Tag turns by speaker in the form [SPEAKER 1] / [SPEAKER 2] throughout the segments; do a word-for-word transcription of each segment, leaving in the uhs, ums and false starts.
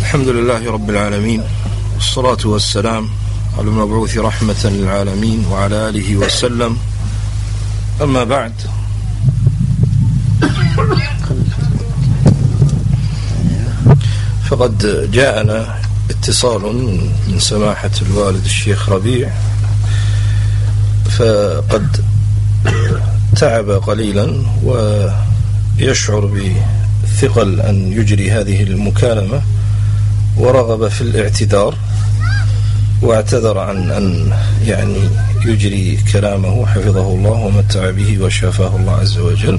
[SPEAKER 1] الحمد لله رب العالمين، والصلاة والسلام على المبعوث رحمة للعالمين وعلى آله وسلم. أما بعد، فقد جاءنا اتصال من سماحة الوالد الشيخ ربيع، فقد تعب قليلا ويشعر بثقل أن يجري هذه المكالمة، ورغب في الاعتذار واعتذر عن أن يعني يجري كلامه، حفظه الله ومتع به وشافاه الله عز وجل.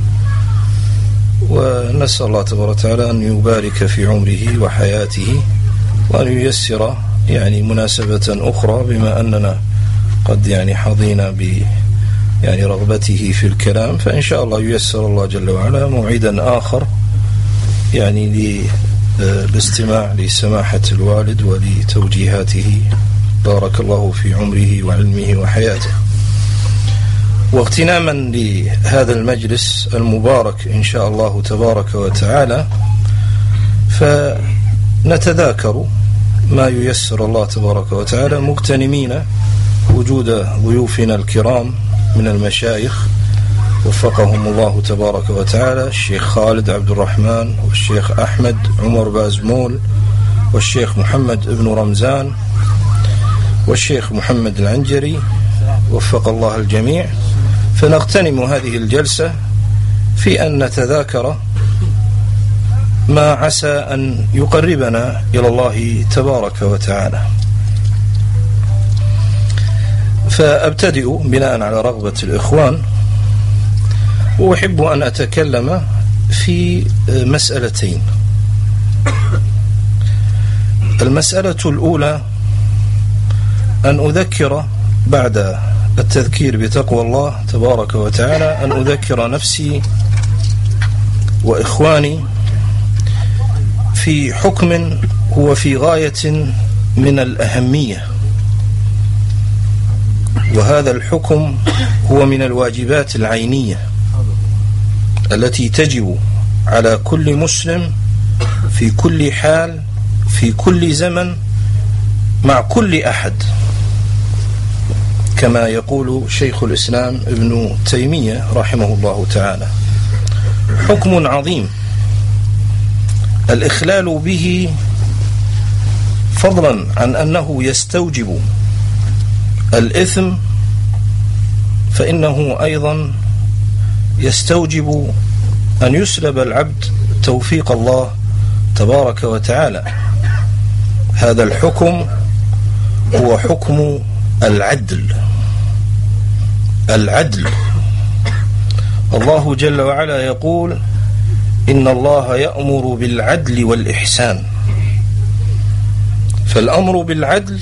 [SPEAKER 1] ونسأل الله تبارك وتعالى أن يبارك في عمره وحياته، وأن ييسر يعني مناسبة أخرى، بما أننا قد يعني حظينا ب يعني رغبته في الكلام، فإن شاء الله ييسر الله جل وعلا موعدا آخر يعني للاستماع لسماحة الوالد ولتوجيهاته، بارك الله في عمره وعلمه وحياته. واغتناما لهذا المجلس المبارك إن شاء الله تبارك وتعالى، فنتذاكر ما ييسر الله تبارك وتعالى، مغتنمين وجود ضيوفنا الكرام من المشايخ وفقهم الله تبارك وتعالى، الشيخ خالد عبد الرحمن، والشيخ أحمد عمر بازمول، والشيخ محمد ابن رمزان، والشيخ محمد العنجري، وفق الله الجميع. فنغتنم هذه الجلسة في أن نتذاكر ما عسى أن يقربنا إلى الله تبارك وتعالى. فأبتدئ بناء على رغبة الإخوان، وأحب أن أتكلم في مسألتين. المسألة الأولى أن أذكر بعد التذكير بتقوى الله تبارك وتعالى، أن أذكر نفسي وإخواني في حكم هو في غاية من الأهمية، وهذا الحكم هو من الواجبات العينية التي تجب على كل مسلم في كل حال في كل زمن مع كل أحد، كما يقول شيخ الإسلام ابن تيمية رحمه الله تعالى. حكم عظيم الإخلال به، فضلا عن أنه يستوجب الإثم، فإنه أيضا يستوجب أن يسلب العبد توفيق الله تبارك وتعالى. هذا الحكم هو حكم العدل. العدل، الله جل وعلا يقول: إن الله يأمر بالعدل والإحسان. فالأمر بالعدل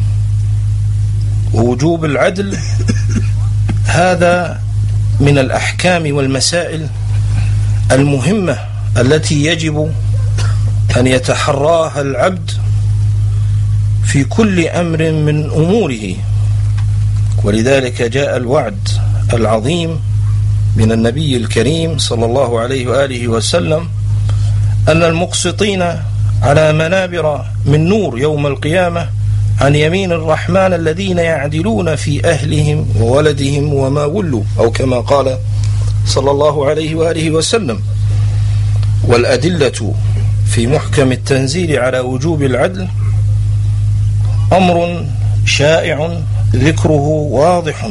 [SPEAKER 1] ووجوب العدل هذا من الأحكام والمسائل المهمة التي يجب أن يتحراها العبد في كل أمر من أموره. ولذلك جاء الوعد العظيم من النبي الكريم صلى الله عليه وآله وسلم أن المقسطين على منابر من نور يوم القيامة عن يمين الرحمن الذين يعدلون في أهلهم وولدهم وما ولوا، أو كما قال صلى الله عليه وآله وسلم. والأدلة في محكم التنزيل على وجوب العدل أمر شائع ذكره واضح،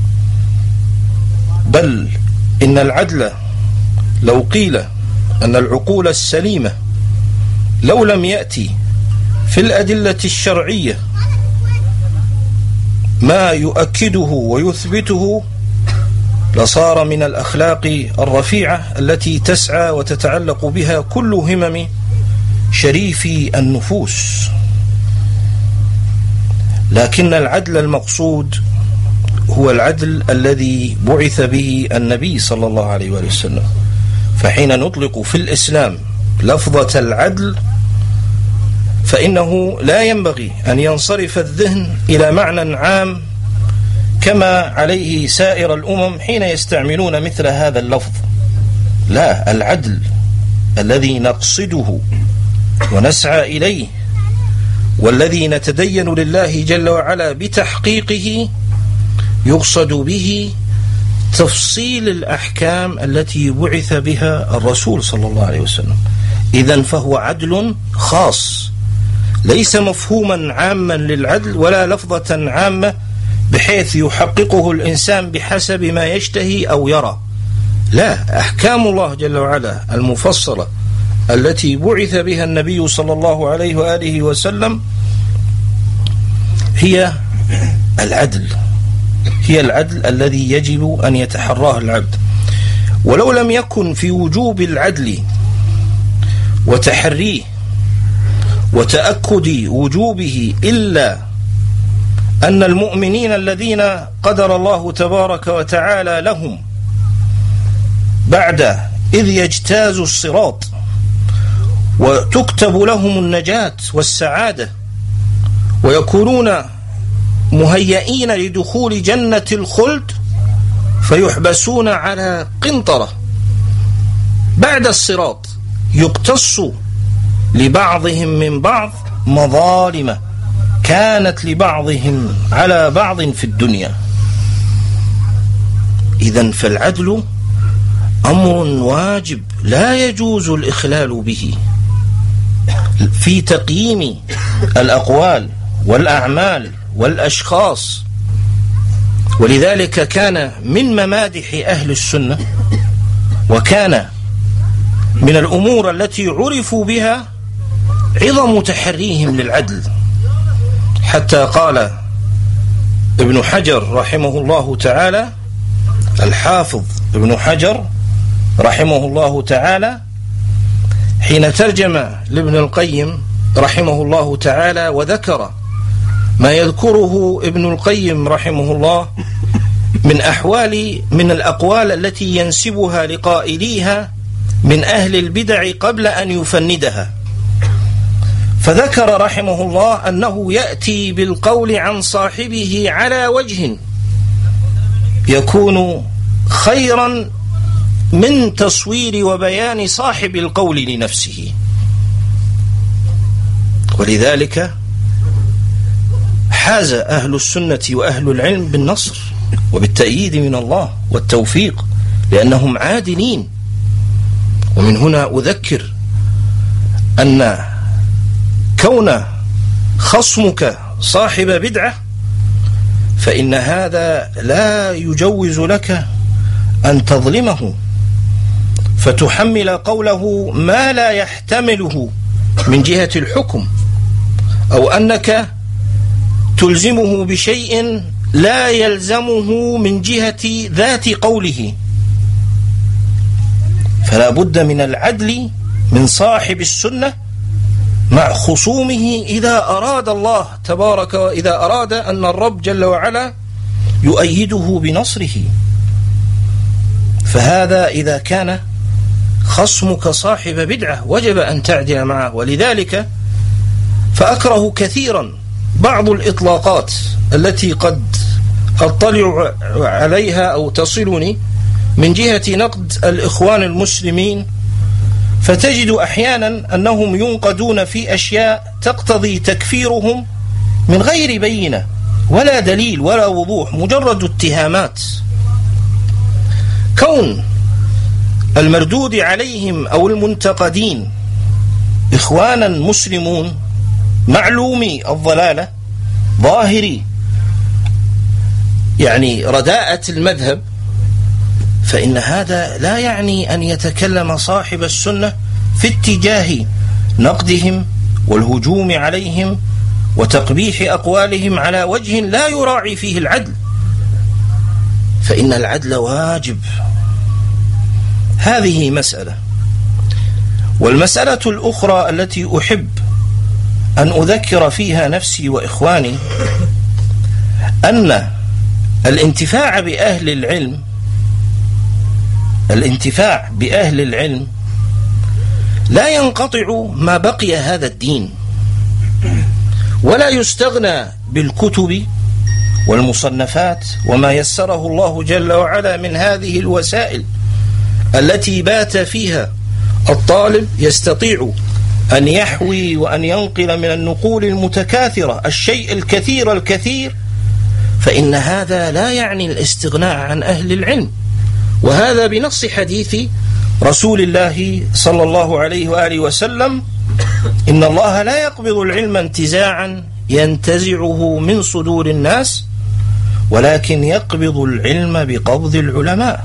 [SPEAKER 1] بل إن العدل لو قيل أن العقول السليمة لو لم يأتي في الأدلة الشرعية ما يؤكده ويثبته، لصار من الأخلاق الرفيعة التي تسعى وتتعلق بها كل همم شريفي النفوس. لكن العدل المقصود هو العدل الذي بعث به النبي صلى الله عليه وسلم. فحين نطلق في الإسلام لفظة العدل، فإنه لا ينبغي أن ينصرف الذهن إلى معنى عام كما عليه سائر الأمم حين يستعملون مثل هذا اللفظ. لا، العدل الذي نقصده ونسعى إليه والذي نتدين لله جل وعلا بتحقيقه يقصد به تفصيل الأحكام التي بعث بها الرسول صلى الله عليه وسلم. إذن فهو عدل خاص، ليس مفهوما عاما للعدل ولا لفظة عامة بحيث يحققه الإنسان بحسب ما يشتهي أو يرى. لا، أحكام الله جل وعلا المفصلة التي بعث بها النبي صلى الله عليه وآله وسلم هي العدل، هي العدل الذي يجب أن يتحراه العبد. ولو لم يكن في وجوب العدل وتحريه وتأكد وجوبه إلا أن المؤمنين الذين قدر الله تبارك وتعالى لهم بعد إذ يجتاز الصراط وتكتب لهم النجاة والسعادة ويكونون مهيئين لدخول جنة الخلد فيحبسون على قنطرة بعد الصراط يقتص لبعضهم من بعض مظالم كانت لبعضهم على بعض في الدنيا. إذن فالعدل أمر واجب لا يجوز الإخلال به في تقييم الأقوال والأعمال والأشخاص. ولذلك كان من ممادح أهل السنة وكان من الأمور التي عرفوا بها عظم تحريهم للعدل، حتى قال ابن حجر رحمه الله تعالى، الحافظ ابن حجر رحمه الله تعالى حين ترجم لابن القيم رحمه الله تعالى وذكر ما يذكره ابن القيم رحمه الله من أحوال من الأقوال التي ينسبها لقائليها من أهل البدع قبل أن يفندها، فذكر رحمه الله أنه يأتي بالقول عن صاحبه على وجه يكون خيرا من تصوير وبيان صاحب القول لنفسه. ولذلك حاز أهل السنة وأهل العلم بالنصر وبالتأييد من الله والتوفيق لأنهم عادلين. ومن هنا أذكر أن كون خصمك صاحب بدعة فإن هذا لا يجوز لك أن تظلمه فتحمل قوله ما لا يحتمله من جهة الحكم، أو أنك تلزمه بشيء لا يلزمه من جهة ذات قوله. فلا بد من العدل من صاحب السنة مع خصومه إذا أراد الله تبارك وإذا أراد أن الرب جل وعلا يؤيده بنصره. فهذا إذا كان خصمك صاحب بدعة وجب أن تعدل معه. ولذلك فأكره كثيرا بعض الإطلاقات التي قد أطلع عليها أو تصلني من جهة نقد الإخوان المسلمين، فتجد أحيانا أنهم ينقدون في أشياء تقتضي تكفيرهم من غير بينة ولا دليل ولا وضوح، مجرد اتهامات. كون المردود عليهم أو المنتقدين إخوانا مسلمون معلومي الضلالة ظاهري يعني رداءة المذهب، فإن هذا لا يعني أن يتكلم صاحب السنة في اتجاه نقدهم والهجوم عليهم وتقبيح أقوالهم على وجه لا يراعي فيه العدل، فإن العدل واجب. هذه مسألة. والمسألة الأخرى التي أحب أن أذكر فيها نفسي وإخواني أن الانتفاع بأهل العلم الانتفاع بأهل العلم لا ينقطع ما بقي هذا الدين، ولا يستغنى بالكتب والمصنفات وما يسره الله جل وعلا من هذه الوسائل التي بات فيها الطالب يستطيع أن يحوي وأن ينقل من النقول المتكاثرة الشيء الكثير الكثير، فإن هذا لا يعني الاستغناء عن أهل العلم. وهذا بنص حديث رسول الله صلى الله عليه وآله وسلم: إن الله لا يقبض العلم انتزاعا ينتزعه من صدور الناس، ولكن يقبض العلم بقبض العلماء.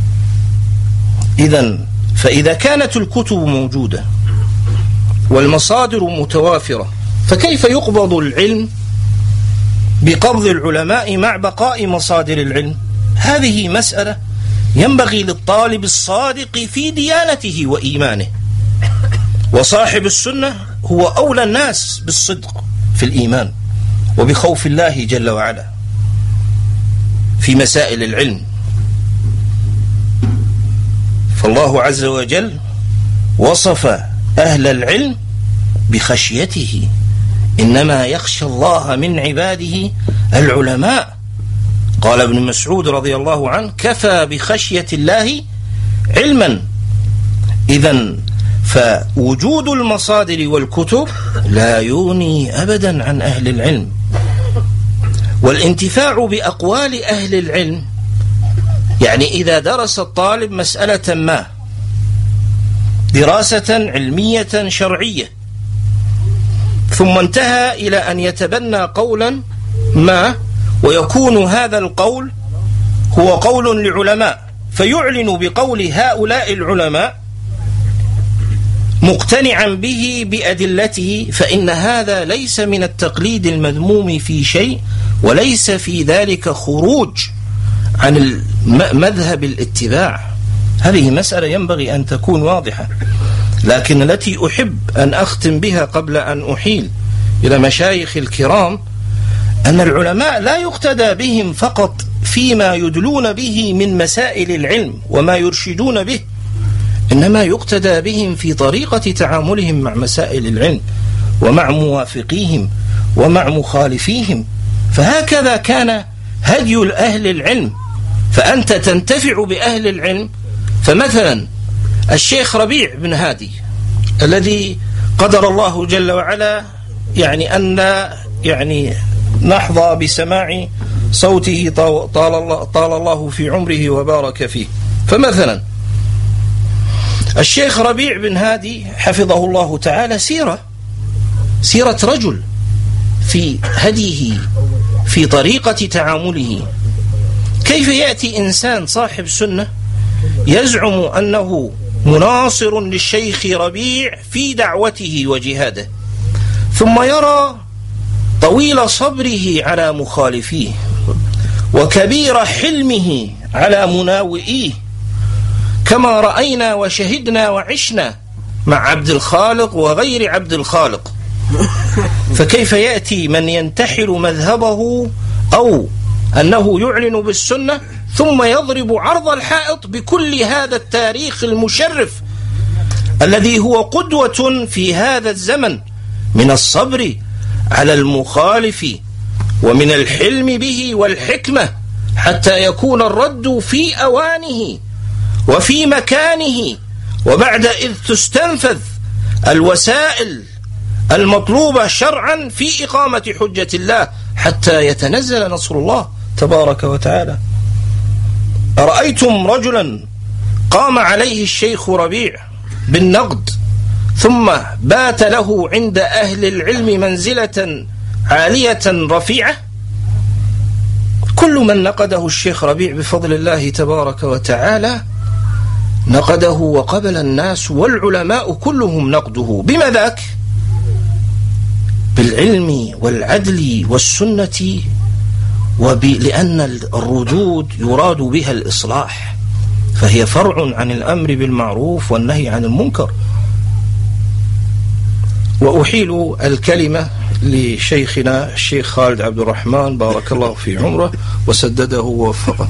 [SPEAKER 1] إذن فإذا كانت الكتب موجودة والمصادر متوافرة، فكيف يقبض العلم بقبض العلماء مع بقاء مصادر العلم؟ هذه مسألة ينبغي للطالب الصادق في ديانته وإيمانه، وصاحب السنة هو أولى الناس بالصدق في الإيمان وبخوف الله جل وعلا في مسائل العلم. فالله عز وجل وصف أهل العلم بخشيته: إنما يخشى الله من عباده العلماء. قال ابن مسعود رضي الله عنه: كفى بخشية الله علما. إذن فوجود المصادر والكتب لا يغني أبدا عن أهل العلم، والانتفاع بأقوال أهل العلم، يعني إذا درس الطالب مسألة ما دراسة علمية شرعية ثم انتهى إلى أن يتبنى قولا ما، ويكون هذا القول هو قول لعلماء، فيعلن بقول هؤلاء العلماء مقتنعا به بأدلته، فإن هذا ليس من التقليد المذموم في شيء، وليس في ذلك خروج عن مذهب الاتباع. هذه مسألة ينبغي أن تكون واضحة. لكن التي أحب أن أختم بها قبل أن أحيل إلى مشايخ الكرام، أن العلماء لا يقتدى بهم فقط فيما يدلون به من مسائل العلم وما يرشدون به، إنما يقتدى بهم في طريقة تعاملهم مع مسائل العلم ومع موافقيهم ومع مخالفيهم. فهكذا كان هدي أهل العلم، فأنت تنتفع بأهل العلم. فمثلا الشيخ ربيع بن هادي الذي قدر الله جل وعلا يعني أن يعني نحظى بسماع صوته طال الله, طال الله في عمره وبارك فيه. فمثلا الشيخ ربيع بن هادي حفظه الله تعالى سيرة سيرة رجل في هديه في طريقة تعامله. كيف يأتي إنسان صاحب سنة يزعم أنه مناصر للشيخ ربيع في دعوته وجهاده، ثم يرى طويل صبره على مخالفيه وكبير حلمه على مناوئيه، كما رأينا وشهدنا وعشنا مع عبد الخالق وغير عبد الخالق. فكيف يأتي من ينتحل مذهبه أو أنه يعلن بالسنة ثم يضرب عرض الحائط بكل هذا التاريخ المشرف الذي هو قدوة في هذا الزمن من الصبر على المخالف ومن الحلم به والحكمة حتى يكون الرد في أوانه وفي مكانه، وبعد إذ تستنفذ الوسائل المطلوبة شرعا في إقامة حجة الله حتى يتنزل نصر الله تبارك وتعالى. أرأيتم رجلا قام عليه الشيخ ربيع بالنقد ثم بات له عند أهل العلم منزلة عالية رفيعة؟ كل من نقده الشيخ ربيع بفضل الله تبارك وتعالى نقده وقبل الناس والعلماء كلهم نقده. بما ذاك؟ بالعلم والعدل والسنة، ولأن الردود يراد بها الإصلاح، فهي فرع عن الأمر بالمعروف والنهي عن المنكر. وأحيل الكلمة لشيخنا الشيخ خالد عبد الرحمن بارك الله في عمره وسدده ووفقه.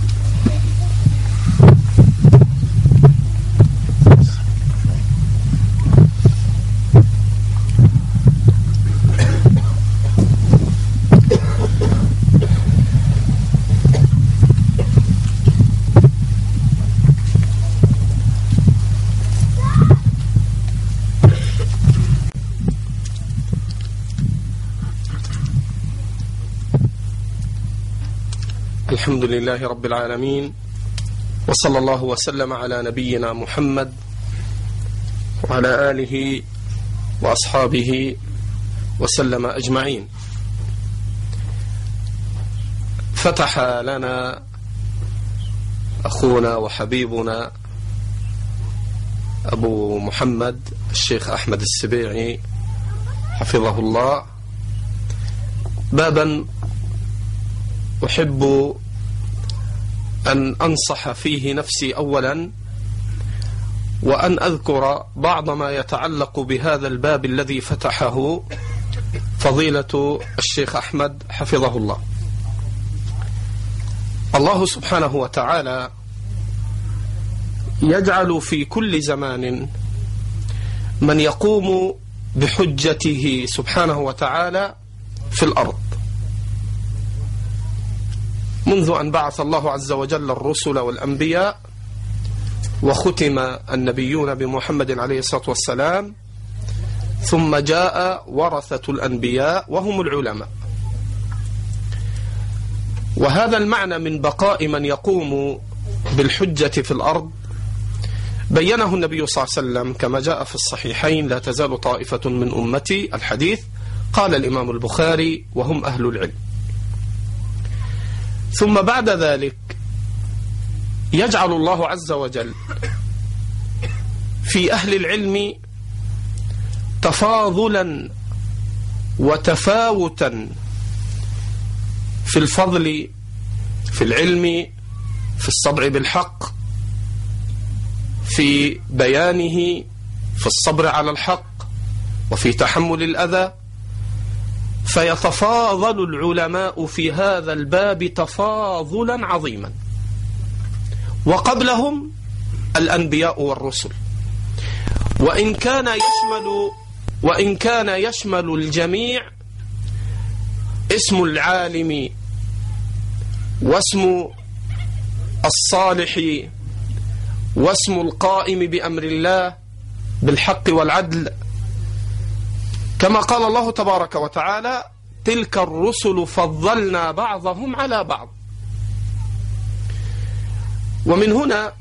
[SPEAKER 2] الحمد لله رب العالمين، وصلى الله وسلم على نبينا محمد وعلى آله وأصحابه وسلم أجمعين. فتح لنا أخونا وحبيبنا أبو محمد الشيخ أحمد السبيعي حفظه الله بابا أحب أن أنصح فيه نفسي أولا، وأن أذكر بعض ما يتعلق بهذا الباب الذي فتحه فضيلة الشيخ أحمد حفظه الله. الله سبحانه وتعالى يجعل في كل زمان من يقوم بحجته سبحانه وتعالى في الأرض، منذ أن بعث الله عز وجل الرسل والأنبياء وختم النبيون بمحمد عليه الصلاة والسلام، ثم جاء ورثة الأنبياء وهم العلماء. وهذا المعنى من بقاء من يقوم بالحجة في الأرض بينه النبي صلى الله عليه وسلم كما جاء في الصحيحين: لا تزال طائفة من أمتي، الحديث قال الإمام البخاري وهم أهل العلم. ثم بعد ذلك يجعل الله عز وجل في أهل العلم تفاضلا وتفاوتا في الفضل، في العلم، في الصدع بالحق، في بيانه، في الصبر على الحق، وفي تحمل الأذى. فيتفاضل العلماء في هذا الباب تفاضلا عظيما، وقبلهم الأنبياء والرسل. وإن كان يشمل وإن كان يشمل الجميع اسم العالم واسم الصالح واسم القائم بأمر الله بالحق والعدل، كما قال الله تبارك وتعالى: تلك الرسل فضلنا بعضهم على بعض. ومن هنا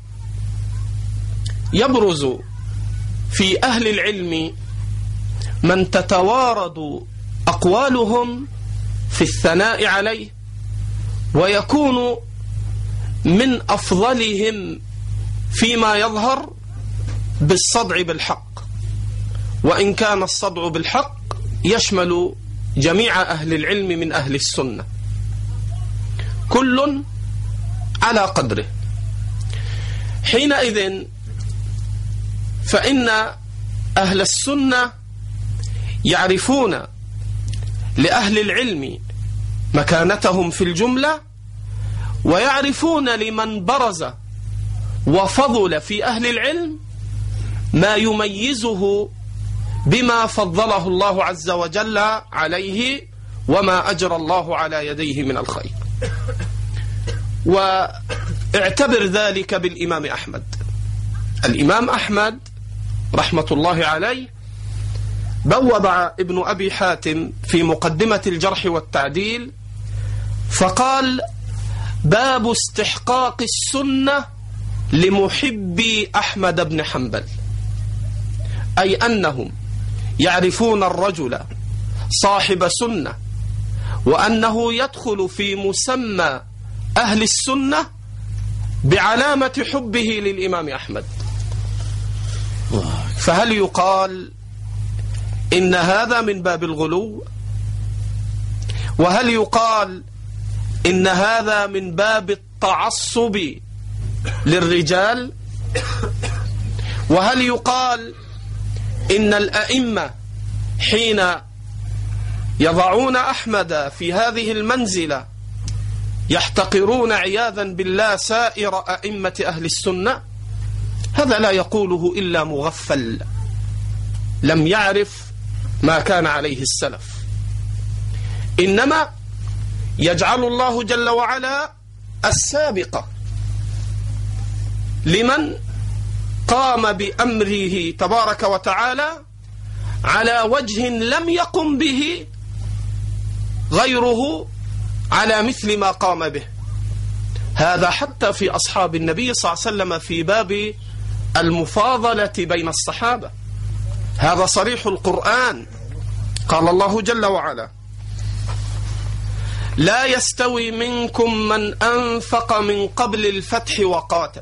[SPEAKER 2] يبرز في أهل العلم من تتوارد أقوالهم في الثناء عليه، ويكون من أفضلهم فيما يظهر بالصدع بالحق، وإن كان الصدع بالحق يشمل جميع أهل العلم من أهل السنة، كل على قدره. حينئذ فإن أهل السنة يعرفون لأهل العلم مكانتهم في الجملة، ويعرفون لمن برز وفضل في أهل العلم ما يميزه بما فضله الله عز وجل عليه وما أجرى الله على يديه من الخير. واعتبر ذلك بالإمام أحمد. الإمام أحمد رحمة الله عليه بوب ابن أبي حاتم في مقدمة الجرح والتعديل فقال: باب استحقاق السنة لمحبي أحمد بن حنبل، أي أنهم يعرفون الرجل صاحب سنة، وأنه يدخل في مسمى أهل السنة بعلامة حبه للإمام أحمد. فهل يقال إن هذا من باب الغلو؟ وهل يقال إن هذا من باب التعصب للرجال؟ وهل يقال إن الأئمة حين يضعون أحمد في هذه المنزلة يحتقرون عياذا بالله سائر أئمة أهل السنة؟ هذا لا يقوله إلا مغفل لم يعرف ما كان عليه السلف. إنما يجعل الله جل وعلا السابقة لمن قام بأمره تبارك وتعالى على وجه لم يقم به غيره على مثل ما قام به. هذا حتى في أصحاب النبي صلى الله عليه وسلم في باب المفاضلة بين الصحابة، هذا صريح القرآن. قال الله جل وعلا: لا يستوي منكم من أنفق من قبل الفتح وقاتل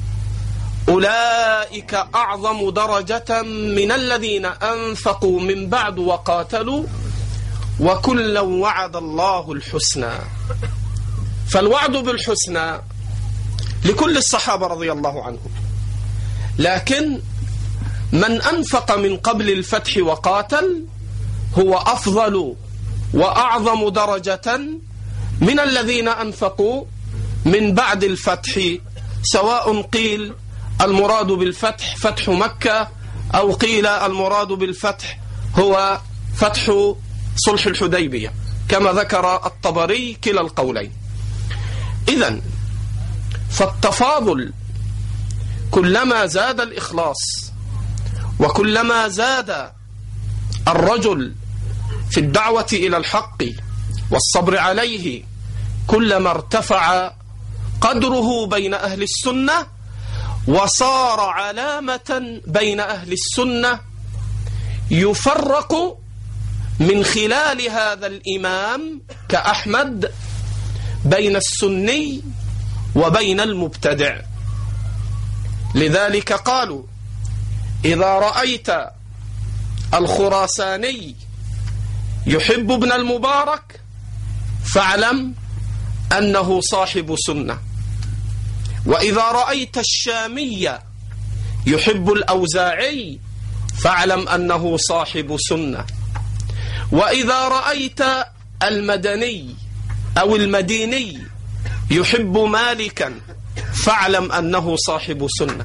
[SPEAKER 2] أولئك أعظم درجة من الذين أنفقوا من بعد وقاتلوا وكلا وعد الله الحسنى. فالوعد بالحسنى لكل الصحابة رضي الله عنهم، لكن من أنفق من قبل الفتح وقاتل هو أفضل وأعظم درجة من الذين أنفقوا من بعد الفتح، سواء قيل المراد بالفتح فتح مكة أو قيل المراد بالفتح هو فتح صلح الحديبية، كما ذكر الطبري كلا القولين. إذن فالتفاضل كلما زاد الإخلاص وكلما زاد الرجل في الدعوة إلى الحق والصبر عليه كلما ارتفع قدره بين أهل السنة وصار علامة بين أهل السنة يفرق من خلال هذا الإمام كأحمد بين السني وبين المبتدع. لذلك قالوا: إذا رأيت الخراساني يحب ابن المبارك فاعلم أنه صاحب سنة، وإذا رأيت الشامي يحب الأوزاعي فاعلم أنه صاحب سنة، وإذا رأيت المدني أو المديني يحب مالكا فاعلم أنه صاحب سنة.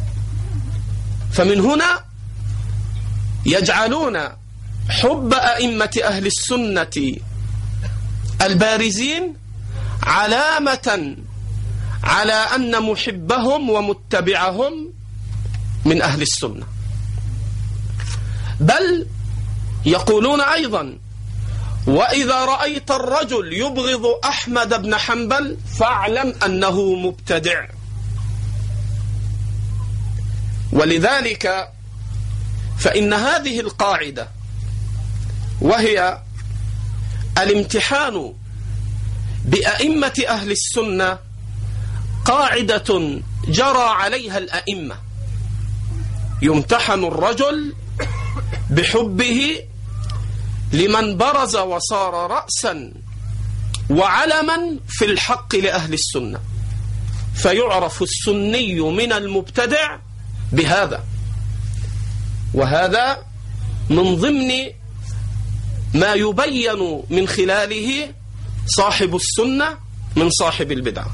[SPEAKER 2] فمن هنا يجعلون حب أئمة أهل السنة البارزين علامة على أن محبهم ومتبعهم من أهل السنة، بل يقولون أيضا: وإذا رأيت الرجل يبغض أحمد بن حنبل فاعلم أنه مبتدع. ولذلك فإن هذه القاعدة وهي الامتحان بأئمة أهل السنة قاعدة جرى عليها الأئمة، يمتحن الرجل بحبه لمن برز وصار رأسا وعلما في الحق لأهل السنة، فيعرف السني من المبتدع بهذا. وهذا من ضمن ما يبين من خلاله صاحب السنة من صاحب البدعة.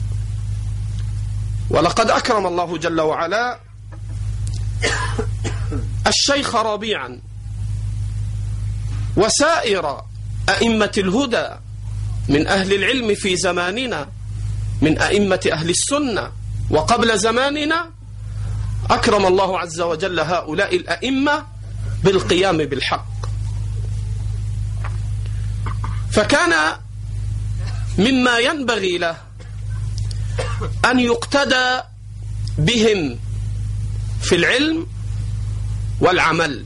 [SPEAKER 2] ولقد أكرم الله جل وعلا الشيخ ربيعا وسائر أئمة الهدى من أهل العلم في زماننا من أئمة أهل السنة وقبل زماننا، أكرم الله عز وجل هؤلاء الأئمة بالقيام بالحق. فكان مما ينبغي له أن يقتدى بهم في العلم والعمل.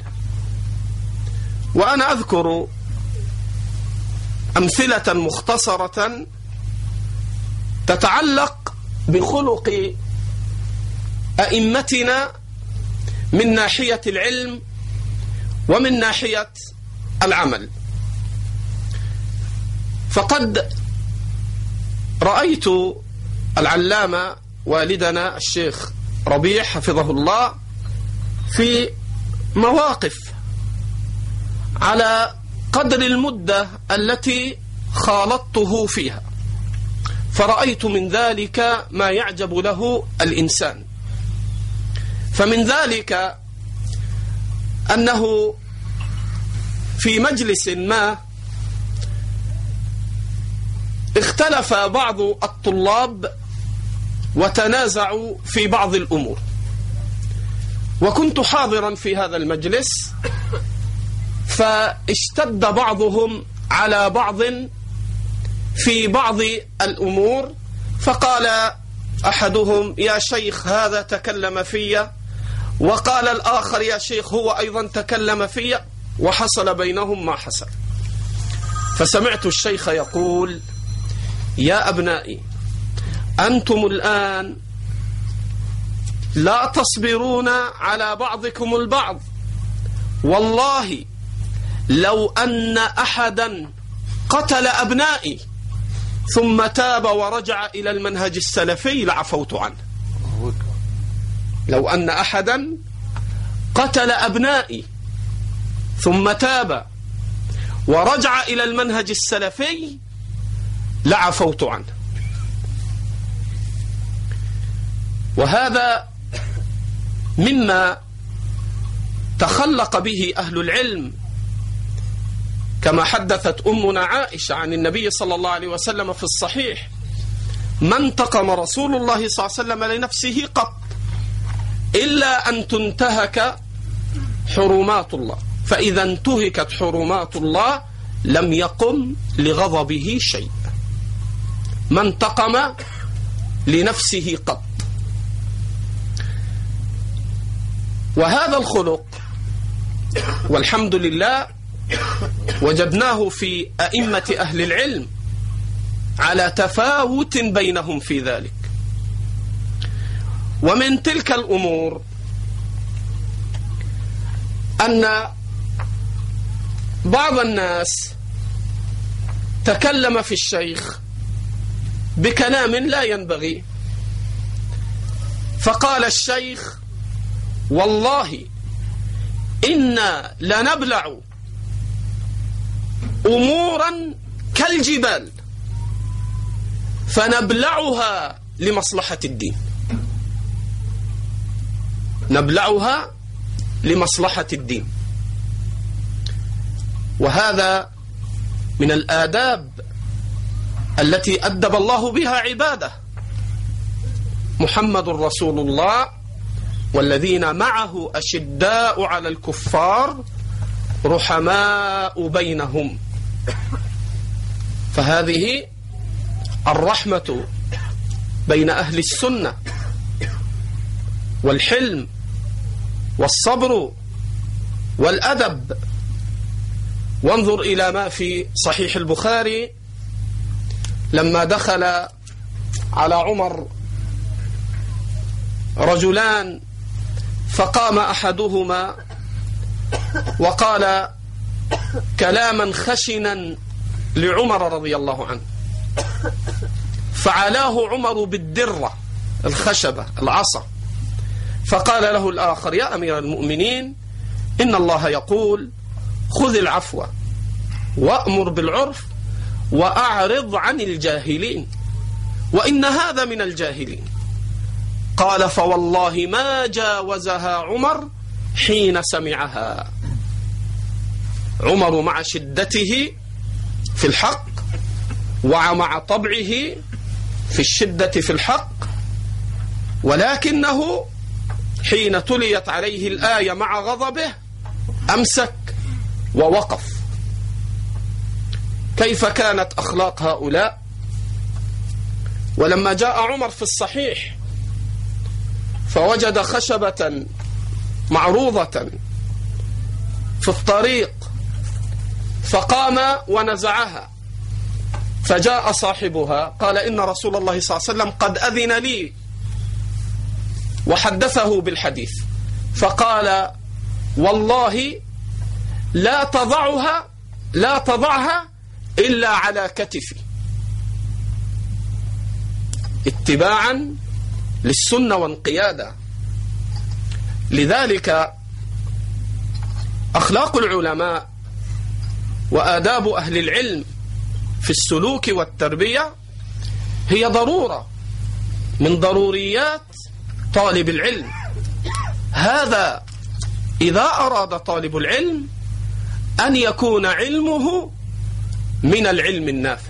[SPEAKER 2] وأنا أذكر أمثلة مختصرة تتعلق بخلق أئمتنا من ناحية العلم ومن ناحية العمل. فقد رأيت العلامة والدنا الشيخ ربيع حفظه الله في مواقف على قدر المدة التي خالطته فيها، فرأيت من ذلك ما يعجب له الإنسان. فمن ذلك أنه في مجلس ما اختلف بعض الطلاب وتنازعوا في بعض الأمور، وكنت حاضرا في هذا المجلس، فاشتد بعضهم على بعض في بعض الأمور فقال أحدهم: يا شيخ هذا تكلم في، وقال الآخر: يا شيخ هو أيضا تكلم في، وحصل بينهم ما حصل. فسمعت الشيخ يقول: يا أبنائي، أنتم الآن لا تصبرون على بعضكم البعض، والله لو أن أحدا قتل أبنائي ثم تاب ورجع إلى المنهج السلفي لعفوت عنه. لو أن أحدا قتل أبنائي ثم تاب ورجع إلى المنهج السلفي لعفوت عنه. وهذا مما تخلق به أهل العلم، كما حدثت أمنا عائشة عن النبي صلى الله عليه وسلم في الصحيح: ما انتقم رسول الله صلى الله عليه وسلم لنفسه قط إلا أن تنتهك حرمات الله، فإذا انتهكت حرمات الله لم يقم لغضبه شيء. ما انتقم لنفسه قط. وهذا الخلق والحمد لله وجدناه في أئمة أهل العلم على تفاوت بينهم في ذلك. ومن تلك الأمور أن بعض الناس تكلم في الشيخ بكلام لا ينبغي، فقال الشيخ: والله إنا لنبلع أمورا كالجبال فنبلعها لمصلحة الدين. نبلعها لمصلحة الدين. وهذا من الآداب التي أدب الله بها عباده. محمد رسول الله والذين معه أشداء على الكفار رحماء بينهم. فهذه الرحمة بين أهل السنة والحلم والصبر والأدب. وانظر إلى ما في صحيح البخاري لما دخل على عمر رجلان فقام أحدهما وقال كلاما خشنا لعمر رضي الله عنه، فعلاه عمر بالدرة الخشبة العصا، فقال له الآخر: يا أمير المؤمنين، إن الله يقول: خذ العفو وأمر بالعرف وأعرض عن الجاهلين، وإن هذا من الجاهلين. قال: فوالله ما جاوزها عمر حين سمعها. عمر مع شدته في الحق ومع طبعه في الشدة في الحق، ولكنه حين تليت عليه الآية مع غضبه أمسك ووقف. كيف كانت أخلاق هؤلاء؟ ولما جاء عمر في الصحيح فوجد خشبة معروضة في الطريق فقام ونزعها، فجاء صاحبها قال: إن رسول الله صلى الله عليه وسلم قد أذن لي، وحدثه بالحديث، فقال: والله لا تضعها لا تضعها إلا على كتفي، اتباعا للسنة وانقيادا. لذلك أخلاق العلماء وآداب أهل العلم في السلوك والتربية هي ضرورة من ضروريات طالب العلم. هذا إذا أراد طالب العلم أن يكون علمه من العلم النافع.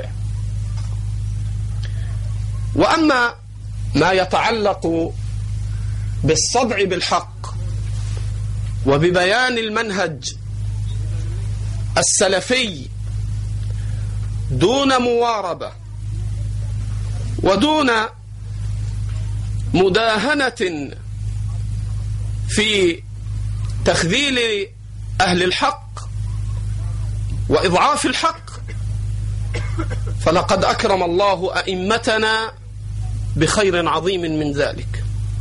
[SPEAKER 2] وأما ما يتعلق بالصدع بالحق وببيان المنهج السلفي دون مواربة ودون مداهنة في تخذيل أهل الحق وإضعاف الحق، فلقد أكرم الله أئمتنا بخير عظيم من ذلك.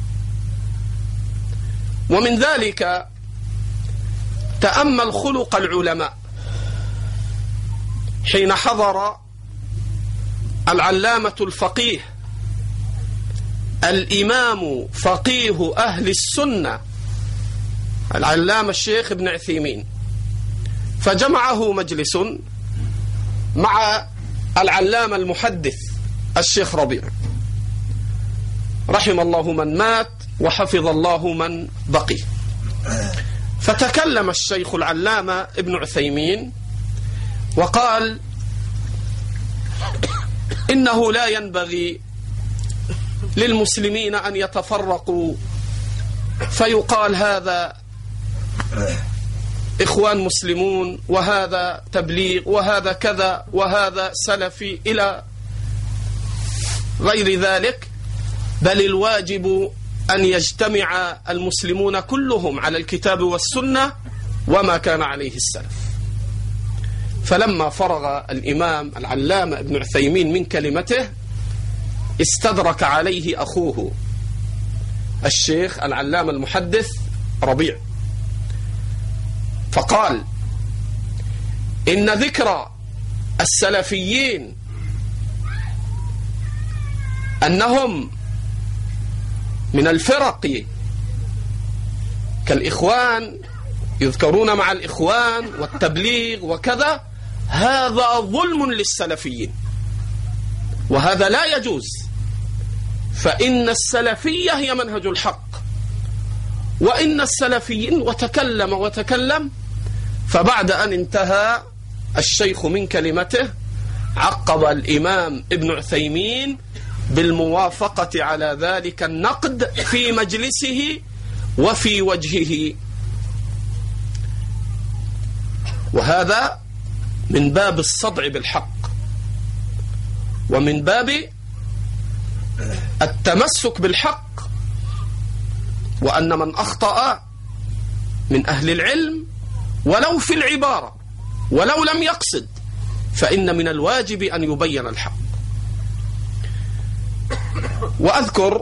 [SPEAKER 2] ومن ذلك تأمل خلق العلماء حين حضر العلامة الفقيه الإمام فقيه أهل السنة العلامة الشيخ ابن عثيمين، فجمعه مجلس مع العلامة المحدث الشيخ ربيع، رحم الله من مات وحفظ الله من بقي. فتكلم الشيخ العلامة ابن عثيمين وقال: إنه لا ينبغي للمسلمين أن يتفرقوا فيقال هذا إخوان مسلمون وهذا تبليغ وهذا كذا وهذا سلفي إلى غير ذلك، بل الواجب أن يجتمع المسلمون كلهم على الكتاب والسنة وما كان عليه السلف. فلما فرغ الإمام العلامة ابن عثيمين من كلمته استدرك عليه أخوه الشيخ العلامة المحدث ربيع، فقال: إن ذكر السلفيين أنهم من الفرق كالإخوان يذكرون مع الإخوان والتبليغ وكذا، هذا ظلم للسلفيين وهذا لا يجوز، فإن السلفية هي منهج الحق وإن السلفيين، وتكلم وتكلم. فبعد أن انتهى الشيخ من كلمته عقب الإمام ابن عثيمين بالموافقة على ذلك النقد في مجلسه وفي وجهه، وهذا من باب الصدع بالحق ومن باب التمسك بالحق، وأن من أخطأ من أهل العلم ولو في العبارة ولو لم يقصد فإن من الواجب أن يبين الحق. وأذكر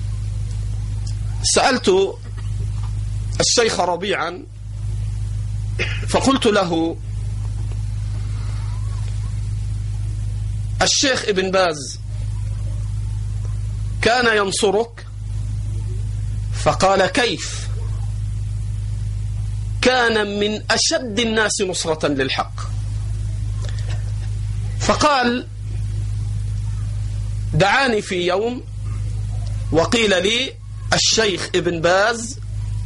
[SPEAKER 2] سألت الشيخ ربيعا فقلت له: الشيخ ابن باز كان ينصرك؟ فقال: كيف؟ كان من أشد الناس نصرة للحق. فقال: دعاني في يوم وقيل لي الشيخ ابن باز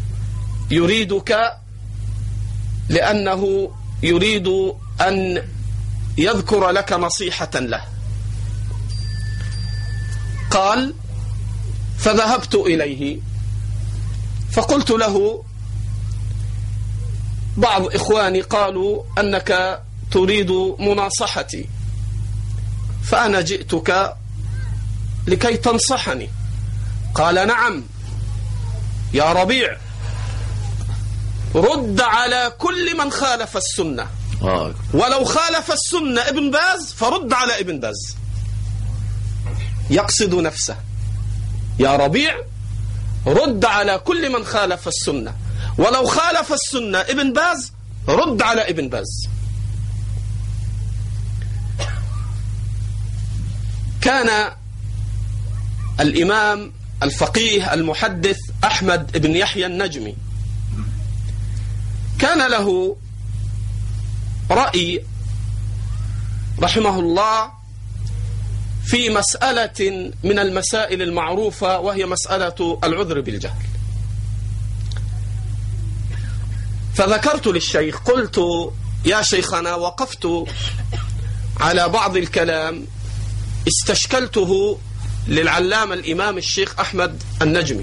[SPEAKER 2] يريدك لأنه يريد أن يذكر لك نصيحة له. قال: فذهبت إليه فقلت له: بعض إخواني قالوا أنك تريد مناصحتي، فأنا جئتك لكي تنصحني. قال: نعم يا ربيع، رد على كل من خالف السنة، ولو خالف السنة ابن باز فرد على ابن باز. يقصد نفسه. يا ربيع، رد على كل من خالف السنة، ولو خالف السنة ابن باز رد على ابن باز. كان الإمام الفقيه المحدث أحمد بن يحيى النجمي كان له رأي رحمه الله في مسألة من المسائل المعروفة، وهي مسألة العذر بالجهل. فذكرت للشيخ، قلت: يا شيخنا، وقفت على بعض الكلام استشكلته للعلامة الإمام الشيخ أحمد النجمي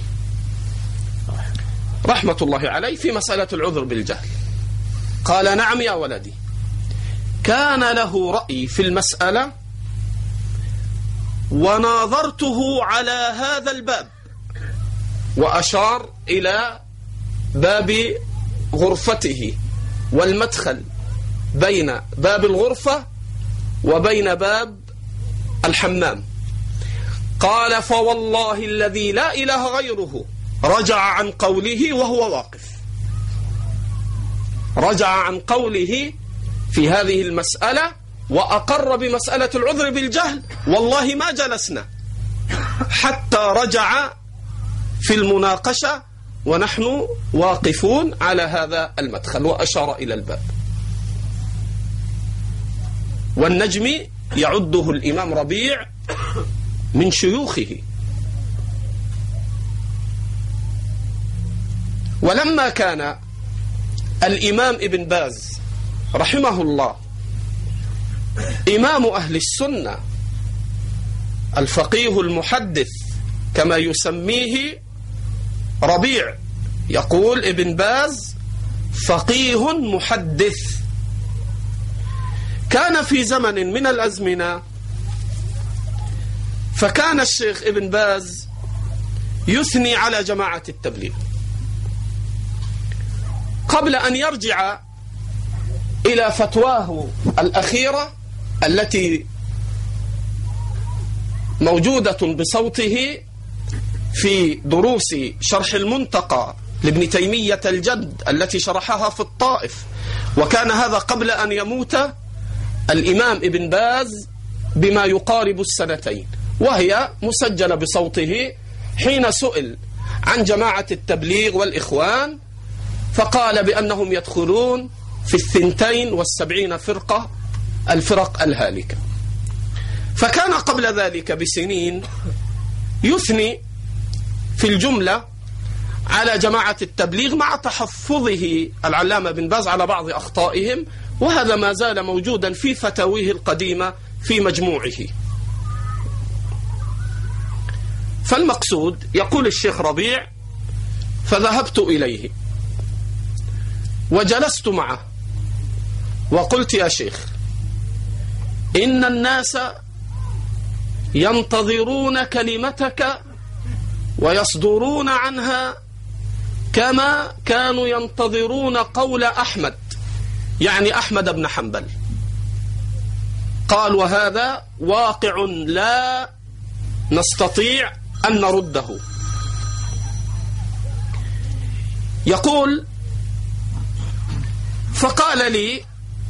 [SPEAKER 2] رحمة الله عليه في مسألة العذر بالجهل. قال: نعم يا ولدي، كان له رأي في المسألة وناظرته على هذا الباب، وأشار إلى باب غرفته والمدخل بين باب الغرفة وبين باب الحمام. قال: فوالله الذي لا إله غيره رجع عن قوله وهو واقف، رجع عن قوله في هذه المسألة وأقر بمسألة العذر بالجهل. والله ما جلسنا حتى رجع في المناقشة ونحن واقفون على هذا المدخل، وأشار إلى الباب. والنجمي يعده الإمام ربيع من شيوخه. ولما كان الإمام ابن باز رحمه الله إمام أهل السنة الفقيه المحدث كما يسميه ربيع، يقول ابن باز فقيه محدث، كان في زمن من الأزمنة فكان الشيخ ابن باز يثني على جماعة التبليغ قبل أن يرجع إلى فتواه الأخيرة التي موجودة بصوته في دروس شرح المنتقى لابن تيمية الجد التي شرحها في الطائف، وكان هذا قبل أن يموت الإمام ابن باز بما يقارب السنتين، وهي مسجلة بصوته حين سئل عن جماعة التبليغ والإخوان فقال بأنهم يدخلون في الثنتين والسبعين فرقة الفرق الهالكة. فكان قبل ذلك بسنين يثني في الجملة على جماعة التبليغ مع تحفظه العلامة بن باز على بعض أخطائهم، وهذا ما زال موجودا في فتاويه القديمة في مجموعه. فالمقصود يقول الشيخ ربيع: فذهبت إليه وجلست معه وقلت: يا شيخ، إن الناس ينتظرون كلمتك ويصدرون عنها كما كانوا ينتظرون قول أحمد، يعني أحمد بن حنبل. قال: وهذا واقع لا نستطيع أن نرده. يقول: فقال لي: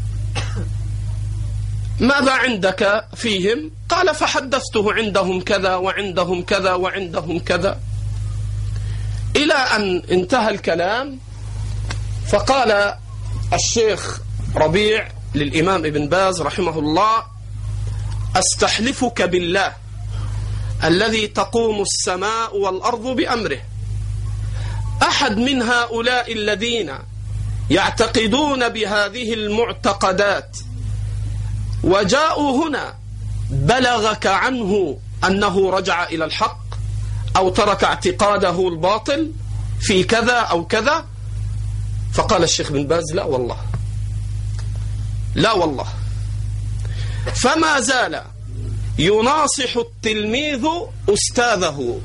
[SPEAKER 2] ماذا عندك فيهم؟ قال: فحدثته عندهم كذا وعندهم كذا وعندهم كذا، إلى أن انتهى الكلام. فقال الشيخ ربيع للإمام ابن باز رحمه الله: أستحلفك بالله الذي تقوم السماء والأرض بأمره، أحد من هؤلاء الذين يعتقدون بهذه المعتقدات وجاءوا هنا بلغك عنه أنه رجع إلى الحق أو ترك اعتقاده الباطل في كذا أو كذا؟ فقال الشيخ بن باز: لا والله، لا والله. فما زال يناصح التلميذ أستاذه،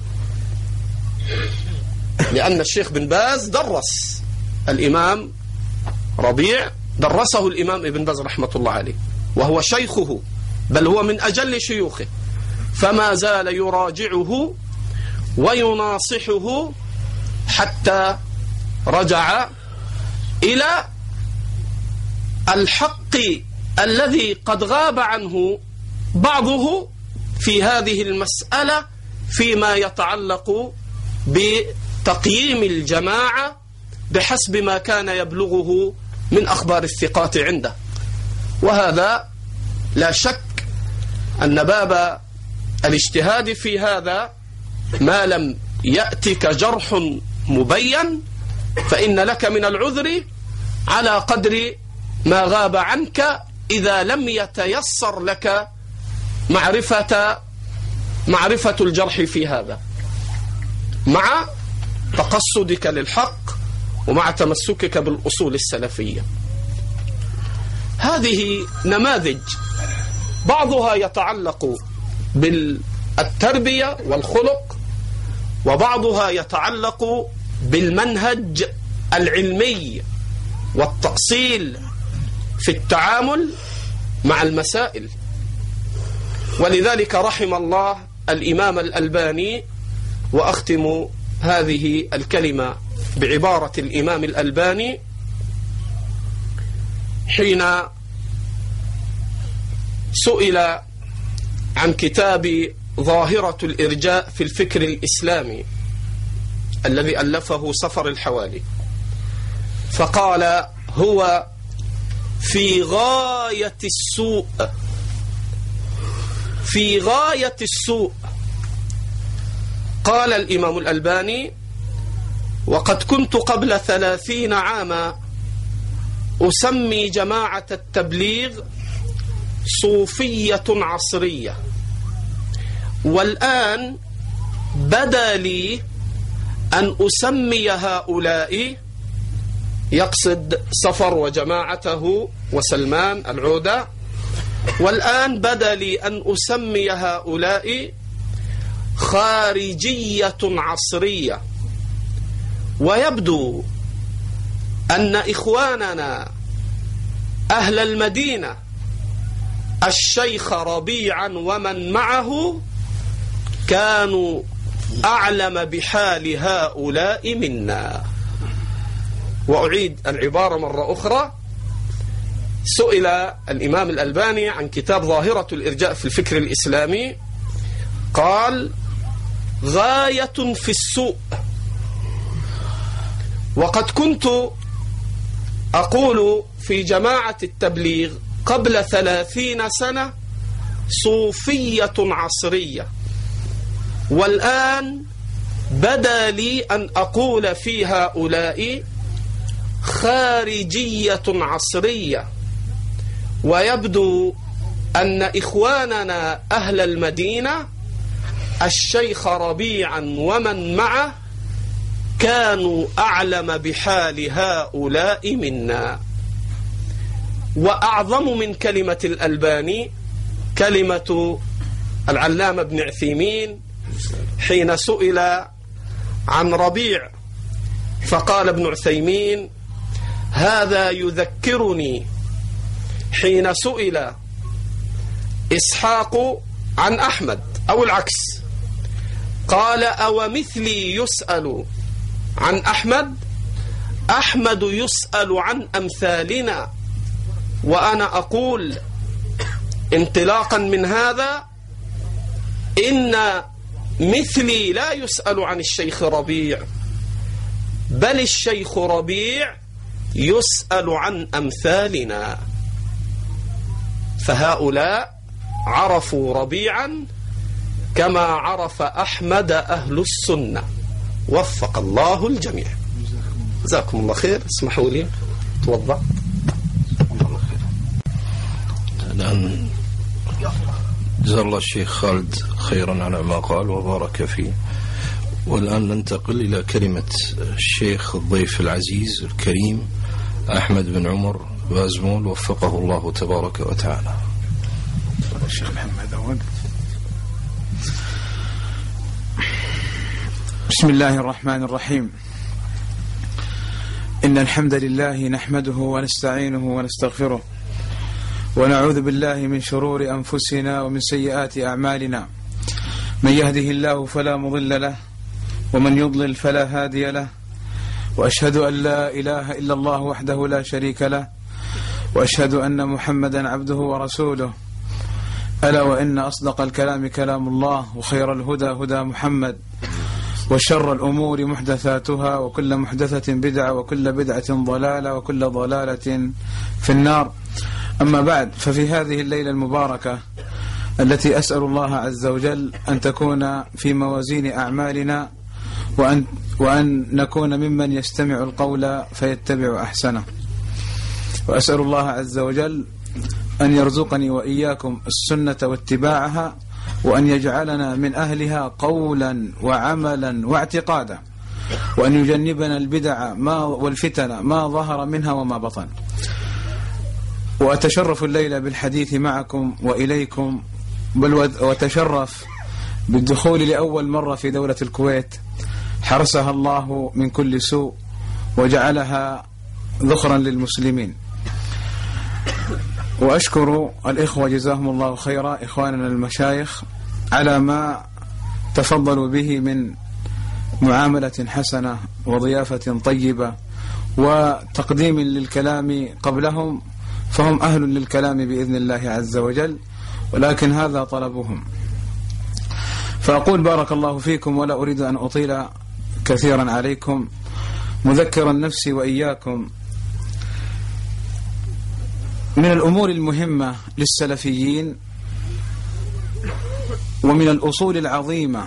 [SPEAKER 2] لأن الشيخ بن باز درس الإمام ربيع، درسه الإمام ابن باز رحمة الله عليه، وهو شيخه، بل هو من أجل شيوخه، فما زال يراجعه ويناصحه حتى رجع إلى الحق الذي قد غاب عنه بعضه في هذه المسألة فيما يتعلق بتقييم الجماعة بحسب ما كان يبلغه من أخبار الثقات عنده. وهذا لا شك أن باب الاجتهاد في هذا ما لم يأتك جرح مبين فإن لك من العذر على قدر ما غاب عنك إذا لم يتيسر لك معرفة معرفة الجرح في هذا، مع تقصدك للحق ومع تمسكك بالأصول السلفية. هذه نماذج بعضها يتعلق التربية والخلق، وبعضها يتعلق بالمنهج العلمي والتأصيل في التعامل مع المسائل. ولذلك رحم الله الإمام الألباني، وأختم هذه الكلمة بعبارة الإمام الألباني حين سئل عن كتاب ظاهرة الإرجاء في الفكر الإسلامي الذي ألفه صفر الحوالي، فقال: هو في غاية السوء، في غاية السوء. قال الإمام الألباني: وقد كنت قبل ثلاثين عاما أسمي جماعة التبليغ صوفية عصرية، والآن بدا لي أن أسمي هؤلاء، يقصد صفر وجماعته وسلمان العودة، والآن بدا لي أن أسمي هؤلاء خارجية عصرية. ويبدو أن إخواننا أهل المدينة الشيخ ربيعا ومن معه كانوا أعلم بحال هؤلاء منا. وأعيد العبارة مرة أخرى: سئل الإمام الألباني عن كتاب ظاهرة الإرجاء في الفكر الإسلامي، قال: غاية في السوء. وقد كنت أقول في جماعة التبليغ قبل ثلاثين سنة صوفية عصرية، والآن بدا لي أن أقول في هؤلاء خارجية عصرية. ويبدو أن إخواننا أهل المدينة الشيخ ربيعا ومن معه كانوا أعلم بحال هؤلاء منا. وأعظم من كلمة الألباني كلمة العلامة ابن عثيمين حين سئل عن ربيع، فقال ابن عثيمين: هذا يذكرني حين سئل إسحاق عن أحمد أو العكس، قال: أو مثلي يسأل عن أحمد، أحمد يسأل عن أمثالنا. وأنا أقول انطلاقا من هذا إن مثلي لا يسأل عن الشيخ ربيع، بل الشيخ ربيع يسأل عن أمثالنا. فهؤلاء عرفوا ربيعا كما عرف أحمد أهل السنة، وفق الله الجميع. جزاكم الله خير. اسمحوا لي توضأ.
[SPEAKER 1] الآن جزا الله الشيخ خالد خيرا على ما قال وبارك فيه. والآن ننتقل إلى كلمة الشيخ الضيف العزيز الكريم أحمد بن عمر بازمول، وفقه الله تبارك وتعالى.
[SPEAKER 3] الشيخ محمد أول. بسم الله الرحمن الرحيم. إن الحمد لله نحمده ونستعينه ونستغفره، ونعوذ بالله من شرور أنفسنا ومن سيئات أعمالنا. من يهده الله فلا مضل له، ومن يضلل فلا هادي له. وأشهد أن لا إله إلا الله وحده لا شريك له، وأشهد أن محمدا عبده ورسوله. ألا وإن أصدق الكلام كلام الله، وخير الهدى هدى محمد، وشر الأمور محدثاتها، وكل محدثة بدعة، وكل بدعة ضلالة، وكل ضلالة في النار. أما بعد، ففي هذه الليلة المباركة التي أسأل الله عز وجل أن تكون في موازين أعمالنا، وأن, وأن نكون ممن يستمع القول فيتبع أحسنه، وأسأل الله عز وجل أن يرزقني وإياكم السنة واتباعها، وأن يجعلنا من أهلها قولا وعملا واعتقادا، وأن يجنبنا البدع ما والفتن ما ظهر منها وما بطن. وأتشرف الليلة بالحديث معكم وإليكم، بل وأتشرف بالدخول لأول مرة في دولة الكويت حرسها الله من كل سوء وجعلها ذخرا للمسلمين. وأشكر الإخوة جزاهم الله خيرا، إخواننا المشايخ، على ما تفضلوا به من معاملة حسنة وضيافة طيبة وتقديم للكلام قبلهم، فهم أهل للكلام بإذن الله عز وجل، ولكن هذا طلبهم. فأقول بارك الله فيكم، ولا أريد أن أطيل كثيرا عليكم، مذكرا نفسي وإياكم من الأمور المهمة للسلفيين ومن الأصول العظيمة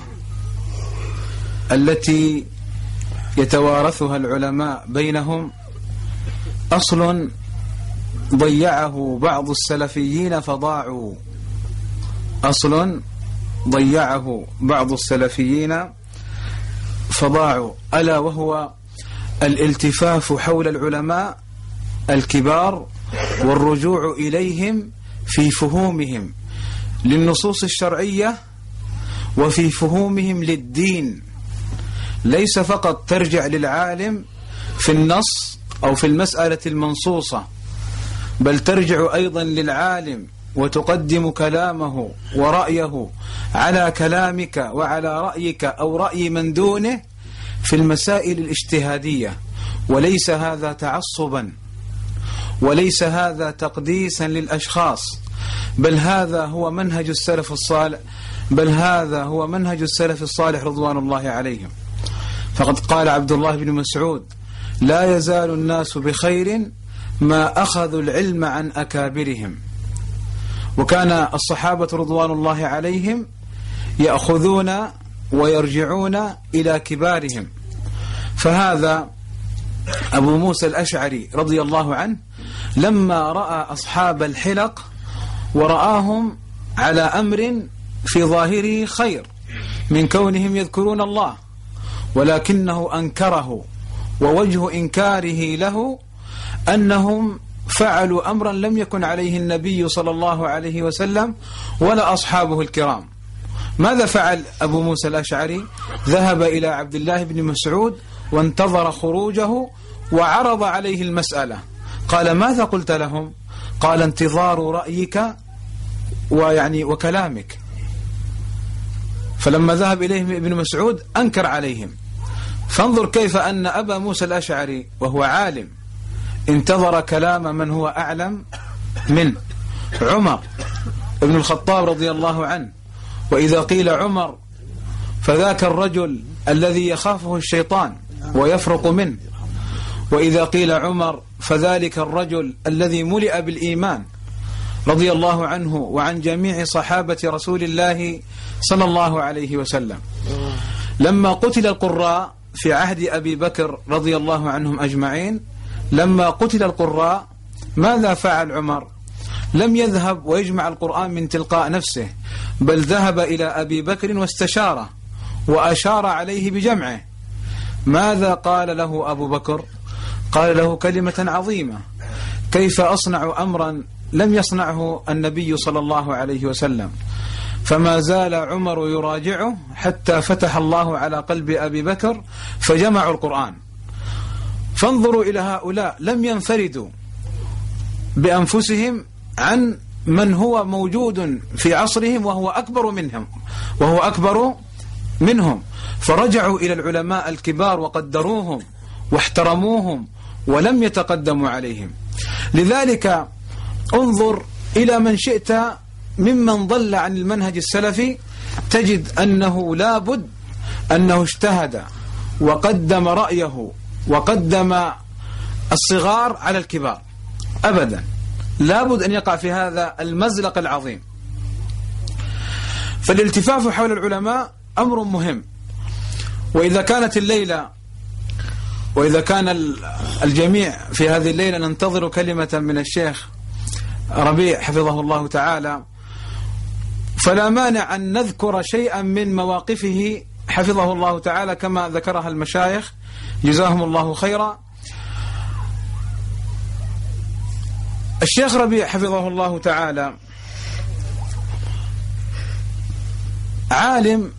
[SPEAKER 3] التي يتوارثها العلماء بينهم أصل ضيعه بعض السلفيين فضاعوا أصل ضيعه بعض السلفيين فضاعوا ألا وهو الالتفاف حول العلماء الكبار والرجوع إليهم في فهومهم للنصوص الشرعية وفي فهومهم للدين. ليس فقط ترجع للعالم في النص أو في المسألة المنصوصة، بل ترجع أيضا للعالم وتقدم كلامه ورأيه على كلامك وعلى رأيك أو رأي من دونه في المسائل الاجتهادية. وليس هذا تعصبا، وليس هذا تقديسا للأشخاص، بل هذا هو منهج السلف الصالح بل هذا هو منهج السلف الصالح رضوان الله عليهم. فقد قال عبد الله بن مسعود: لا يزال الناس بخير ما أخذوا العلم عن أكابرهم. وكان الصحابة رضوان الله عليهم يأخذون ويرجعون إلى كبارهم. فهذا أبو موسى الأشعري رضي الله عنه لما رأى أصحاب الحلق ورآهم على أمر في ظاهره خير من كونهم يذكرون الله، ولكنه أنكره، ووجه إنكاره له أنهم فعلوا أمرا لم يكن عليه النبي صلى الله عليه وسلم ولا أصحابه الكرام. ماذا فعل أبو موسى الأشعري؟ ذهب إلى عبد الله بن مسعود وانتظر خروجه وعرض عليه المسألة. قال: ماذا قلت لهم؟ قال: انتظار رأيك ويعني وكلامك. فلما ذهب إليهم ابن مسعود أنكر عليهم. فانظر كيف أن أبا موسى الأشعري وهو عالم انتظر كلام من هو أعلم منه. عمر ابن الخطاب رضي الله عنه، وإذا قيل عمر فذاك الرجل الذي يخافه الشيطان ويفرق منه، وإذا قيل عمر فذلك الرجل الذي ملئ بالإيمان رضي الله عنه وعن جميع صحابة رسول الله صلى الله عليه وسلم. لما قتل القراء في عهد أبي بكر رضي الله عنهم أجمعين، لما قتل القراء ماذا فعل عمر؟ لم يذهب ويجمع القرآن من تلقاء نفسه، بل ذهب إلى أبي بكر واستشاره وأشار عليه بجمعه. ماذا قال له أبو بكر؟ قال له كلمة عظيمة: كيف أصنع أمرا لم يصنعه النبي صلى الله عليه وسلم؟ فما زال عمر يراجعه حتى فتح الله على قلب أبي بكر فجمعوا القرآن. فانظروا إلى هؤلاء، لم ينفردوا بأنفسهم عن من هو موجود في عصرهم وهو أكبر منهم وهو أكبر منهم فرجعوا إلى العلماء الكبار وقدروهم واحترموهم ولم يتقدموا عليهم. لذلك انظر إلى من شئت ممن ضل عن المنهج السلفي، تجد أنه لا بد أنه اجتهد وقدم رأيه وقدم الصغار على الكبار. أبدا، لا بد أن يقع في هذا المزلق العظيم. فالالتفاف حول العلماء أمر مهم. وإذا كانت الليلة وإذا كان الجميع في هذه الليلة ننتظر كلمة من الشيخ ربيع حفظه الله تعالى، فلا مانع أن نذكر شيئا من مواقفه حفظه الله تعالى كما ذكرها المشايخ جزاهم الله خيرا. الشيخ ربيع حفظه الله تعالى عالم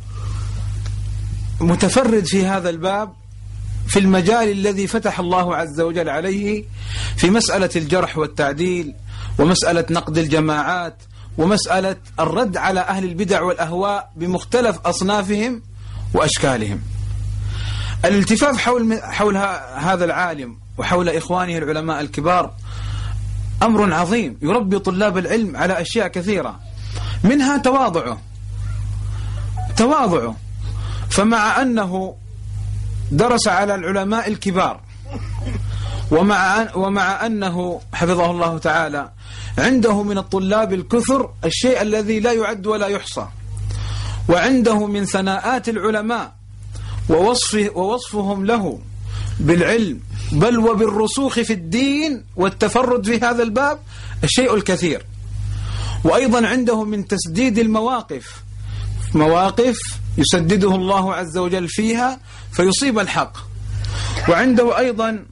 [SPEAKER 3] متفرد في هذا الباب في المجال الذي فتح الله عز وجل عليه في مسألة الجرح والتعديل ومسألة نقد الجماعات ومسألة الرد على أهل البدع والأهواء بمختلف أصنافهم وأشكالهم. الالتفاف حول حول هذا العالم وحول إخوانه العلماء الكبار أمر عظيم يربي طلاب العلم على أشياء كثيرة، منها تواضعه تواضعه فمع أنه درس على العلماء الكبار ومع ومع أنه حفظه الله تعالى عنده من الطلاب الكثر الشيء الذي لا يعد ولا يحصى، وعنده من ثناءات العلماء ووصفه ووصفهم له بالعلم بل وبالرسوخ في الدين والتفرد في هذا الباب الشيء الكثير. وأيضا عنده من تسديد المواقف مواقف يسدده الله عز وجل فيها فيصيب الحق. وعنده أيضا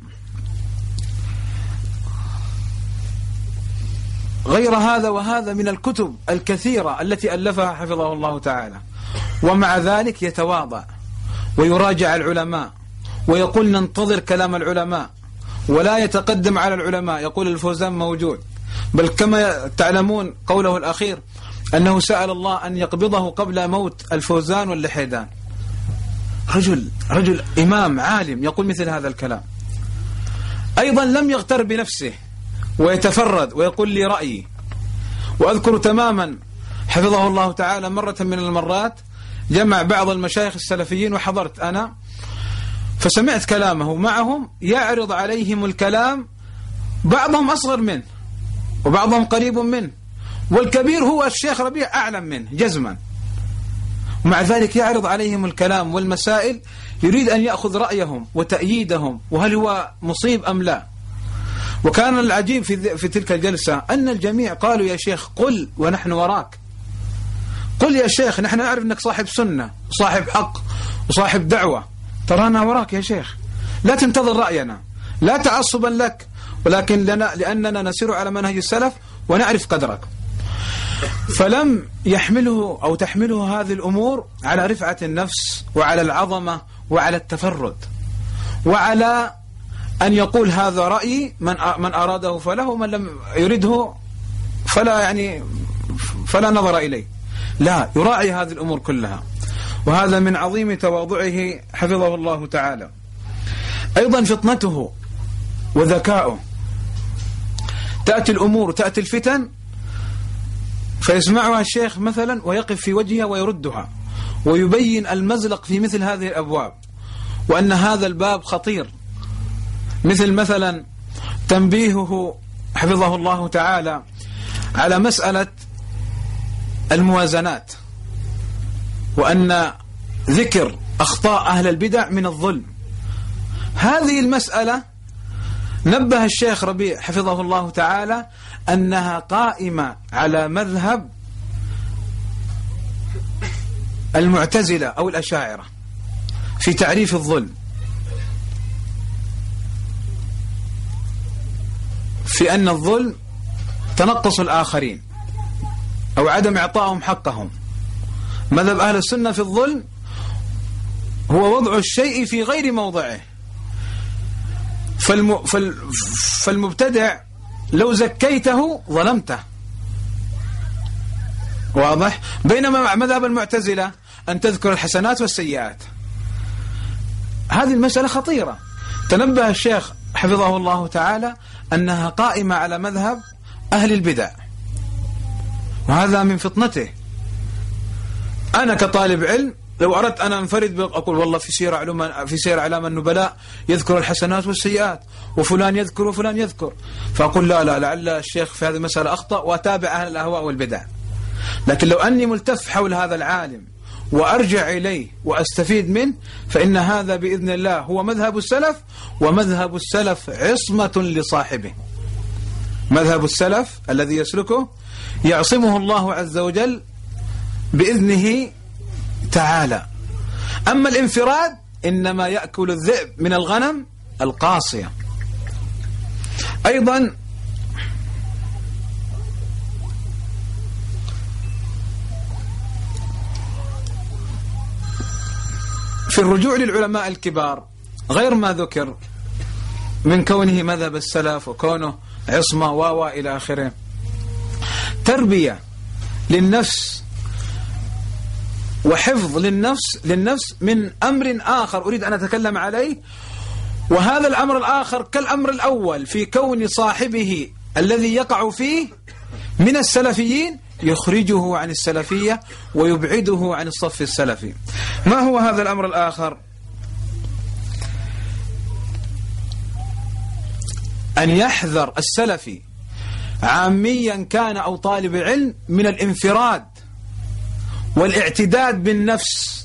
[SPEAKER 3] غير هذا وهذا من الكتب الكثيرة التي ألفها حفظه الله تعالى، ومع ذلك يتواضع ويراجع العلماء ويقول ننتظر كلام العلماء ولا يتقدم على العلماء. يقول الفوزان موجود، بل كما تعلمون قوله الأخير أنه سأل الله أن يقبضه قبل موت الفوزان واللحيدان. رجل رجل إمام عالم يقول مثل هذا الكلام. أيضا لم يغتر بنفسه ويتفرد ويقول لي رأيي. وأذكر تماما حفظه الله تعالى مرة من المرات جمع بعض المشايخ السلفيين وحضرت أنا، فسمعت كلامه معهم يعرض عليهم الكلام، بعضهم أصغر منه وبعضهم قريب منه، والكبير هو الشيخ ربيع أعلم منه جزما، ومع ذلك يعرض عليهم الكلام والمسائل يريد أن يأخذ رأيهم وتأييدهم وهل هو مصيب أم لا. وكان العجيب في, في تلك الجلسة أن الجميع قالوا يا شيخ قل ونحن وراك، قل يا شيخ نحن نعرف أنك صاحب سنة وصاحب حق وصاحب دعوة، ترانا وراك يا شيخ، لا تنتظر رأينا، لا تعصبا لك، ولكن لنا لأننا نسير على منهج السلف ونعرف قدرك. فلم يحمله أو تحمله هذه الأمور على رفعة النفس وعلى العظمة وعلى التفرد وعلى أن يقول هذا رأيي، من من أراده فله ومن لم يرده فلا يعني فلا نظر إليه. لا، يراعي هذه الأمور كلها، وهذا من عظيم تواضعه حفظه الله تعالى. أيضا فطنته وذكاؤه، تأتي الأمور تأتي الفتن فيسمعها الشيخ مثلا ويقف في وجهها ويردها ويبين المزلق في مثل هذه الأبواب وأن هذا الباب خطير، مثل مثلا تنبيهه حفظه الله تعالى على مسألة الموازنات، وأن ذكر أخطاء أهل البدع من الظلم. هذه المسألة نبه الشيخ ربيع حفظه الله تعالى أنها قائمة على مذهب المعتزلة أو الأشاعرة في تعريف الظلم، في أن الظلم تنقص الآخرين أو عدم إعطائهم حقهم. مذهب أهل السنة في الظلم هو وضع الشيء في غير موضعه. فالم... فال... فالمبتدع لو زكيته ظلمته، واضح؟ بينما مذهب المعتزلة أن تذكر الحسنات والسيئات. هذه المسألة خطيرة، تنبه الشيخ حفظه الله تعالى أنها قائمة على مذهب أهل البدع، وهذا من فطنته. أنا كطالب علم لو أردت أن أنفرد أقول والله في سير علوم في سير أعلام النبلاء يذكر الحسنات والسيئات وفلان يذكر وفلان يذكر، فأقول لا لا لعل الشيخ في هذه المسألة أخطأ وأتابع أهل الأهواء والبدع. لكن لو أني ملتف حول هذا العالم وأرجع إليه وأستفيد منه فإن هذا بإذن الله هو مذهب السلف، ومذهب السلف عصمة لصاحبه. مذهب السلف الذي يسلكه يعصمه الله عز وجل بإذنه تعالى. أما الانفراد إنما يأكل الذئب من الغنم القاصية. أيضا في الرجوع للعلماء الكبار غير ما ذكر من كونه مذهب السلف وكونه عصمة و إلى آخره، تربية للنفس وحفظ للنفس للنفس من أمر آخر أريد أن أتكلم عليه، وهذا الأمر الآخر كالأمر الأول في كون صاحبه الذي يقع فيه من السلفيين يخرجه عن السلفية ويبعده عن الصف السلفي. ما هو هذا الأمر الآخر؟ أن يحذر السلفي عاميا كان أو طالب علم من الانفراد والاعتداد بالنفس،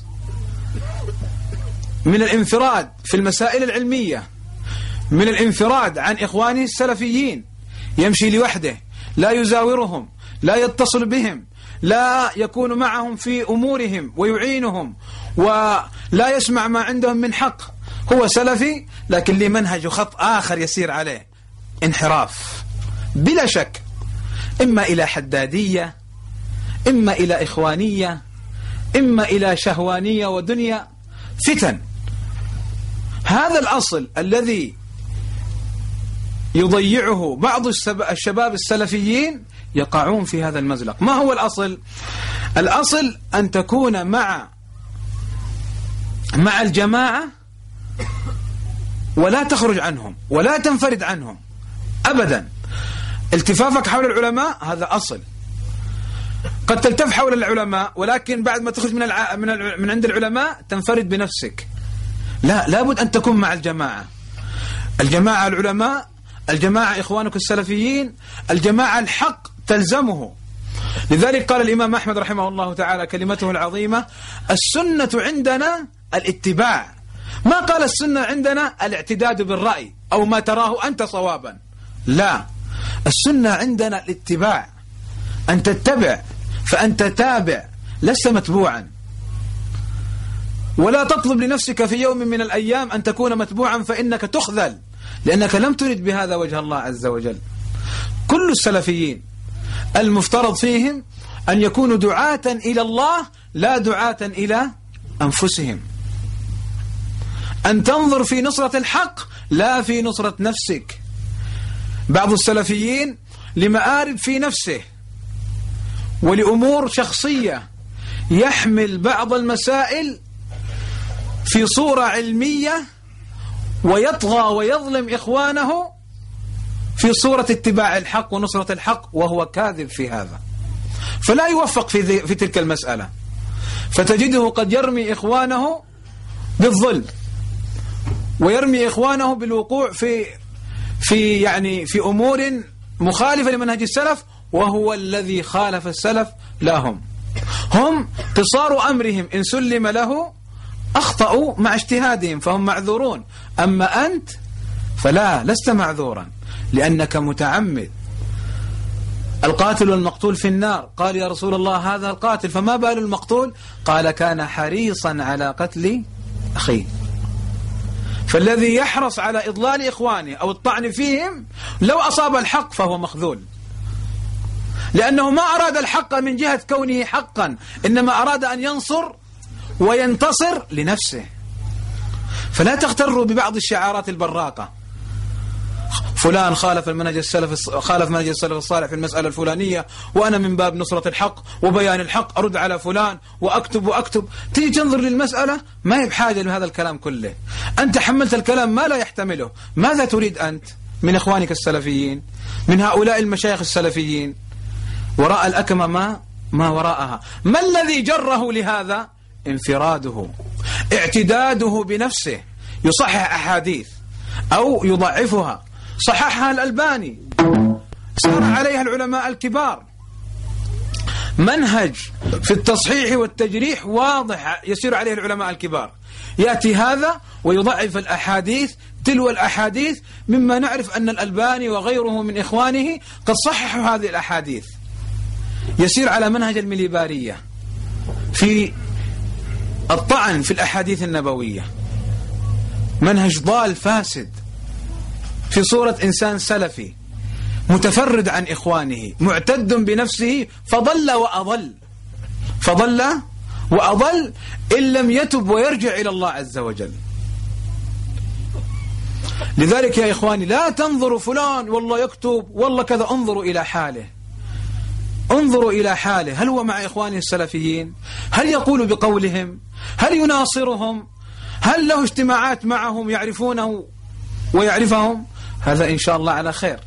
[SPEAKER 3] من الانفراد في المسائل العلمية، من الانفراد عن إخوانه السلفيين، يمشي لوحده، لا يزاورهم، لا يتصل بهم، لا يكون معهم في أمورهم ويعينهم، ولا يسمع ما عندهم من حق. هو سلفي لكن لمنهج خط آخر يسير عليه، انحراف بلا شك، إما إلى حدادية، إما إلى إخوانية، إما إلى شهوانية ودنيا، فتن. هذا الأصل الذي يضيعه بعض الشباب السلفيين يقعون في هذا المزلق. ما هو الأصل؟ الأصل أن تكون مع مع الجماعة ولا تخرج عنهم ولا تنفرد عنهم أبدا. التفافك حول العلماء هذا أصل. قد تلتف حول العلماء ولكن بعد ما تخرج من الع... من, ال... من عند العلماء تنفرد بنفسك. لا، لابد أن تكون مع الجماعة. الجماعة العلماء، الجماعة إخوانك السلفيين، الجماعة الحق تلزمه. لذلك قال الإمام أحمد رحمه الله تعالى كلمته العظيمة: السنة عندنا الاتباع. ما قال السنة عندنا الاعتداد بالرأي أو ما تراه أنت صوابا، لا، السنة عندنا الاتباع، أن تتبع، فأنت تابع لست متبوعا. ولا تطلب لنفسك في يوم من الأيام أن تكون متبوعا فإنك تخذل، لأنك لم ترد بهذا وجه الله عز وجل. كل السلفيين المفترض فيهم أن يكونوا دعاة إلى الله لا دعاة إلى أنفسهم، أن تنظر في نصرة الحق لا في نصرة نفسك. بعض السلفيين لمآرب في نفسه ولأمور شخصية يحمل بعض المسائل في صورة علمية ويطغى ويظلم إخوانه في صورة اتباع الحق ونصرة الحق، وهو كاذب في هذا، فلا يوفق في, في تلك المسألة، فتجده قد يرمي إخوانه بالظلم ويرمي إخوانه بالوقوع في في يعني في أمور مخالفة لمنهج السلف، وهو الذي خالف السلف لا هم. هم قصار أمرهم إن سلم له أخطأوا مع اجتهادهم فهم معذورون، أما أنت فلا، لست معذورا لأنك متعمد. القاتل والمقتول في النار. قال يا رسول الله هذا القاتل فما بال المقتول؟ قال كان حريصا على قتل أخيه. فالذي يحرص على إضلال إخوانه أو الطعن فيهم لو أصاب الحق فهو مخذول، لأنه ما أراد الحق من جهة كونه حقا، إنما أراد أن ينصر وينتصر لنفسه. فلا تغتروا ببعض الشعارات البراقة، فلان خالف المنهج السلف خالف منهج السلف الصالح في المسألة الفلانية، وأنا من باب نصرة الحق وبيان الحق أرد على فلان وأكتب وأكتب. تيجي تنظر للمسألة ما هي بحاجة لهذا الكلام كله، أنت حملت الكلام ما لا يحتمله. ماذا تريد أنت من إخوانك السلفيين، من هؤلاء المشايخ السلفيين؟ وراء الأكمة ما ما وراءها. ما الذي جره لهذا؟ انفراده، اعتداده بنفسه، يصحح أحاديث أو يضعفها، صححها الألباني، سار عليها العلماء الكبار، منهج في التصحيح والتجريح واضح يسير عليه العلماء الكبار. يأتي هذا ويضعف الأحاديث تلو الأحاديث، مما نعرف أن الألباني وغيره من إخوانه قد صححوا هذه الأحاديث. يسير على منهج المليبارية في الطعن في الأحاديث النبوية، منهج ضال فاسد في صورة إنسان سلفي متفرد عن إخوانه، معتد بنفسه، فضل وأضل فضل وأضل إن لم يتب ويرجع إلى الله عز وجل. لذلك يا إخواني لا تنظروا فلان والله يكتب والله كذا، انظروا إلى حاله، انظروا إلى حاله، هل هو مع إخوانه السلفيين؟ هل يقول بقولهم؟ هل يناصرهم؟ هل له اجتماعات معهم يعرفونه ويعرفهم؟ هذا إن شاء الله على خير.